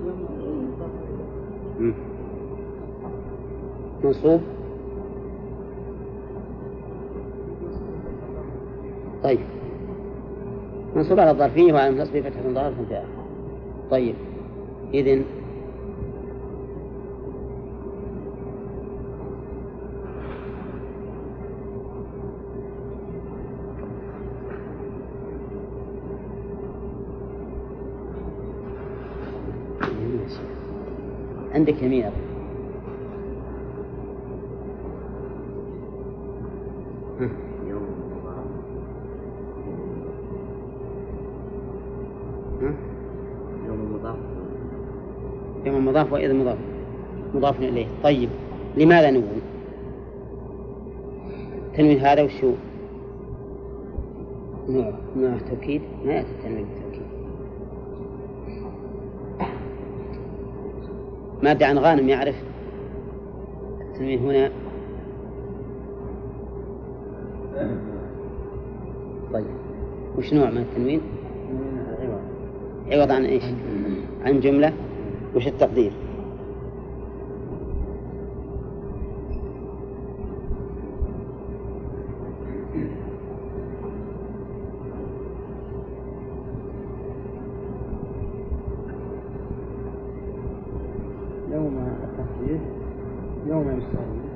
منصوب. طيب منصوب على الظرفية وعلى النصب فتحة ظاهرة في آخر. طيب إذن عندك يمين يوم مضاف وإذا مضاف إليه. طيب لماذا نقول تنوين هذا وشو نوع توكيد؟ ما يأتي التنوين بالتوكيد. مادة عن غانم يعرف التنوين هنا. طيب وش نوع من التنوين؟ عوض عن إيش؟ عن جملة. وش التقدير؟ يوم التخفيف يوم يستوي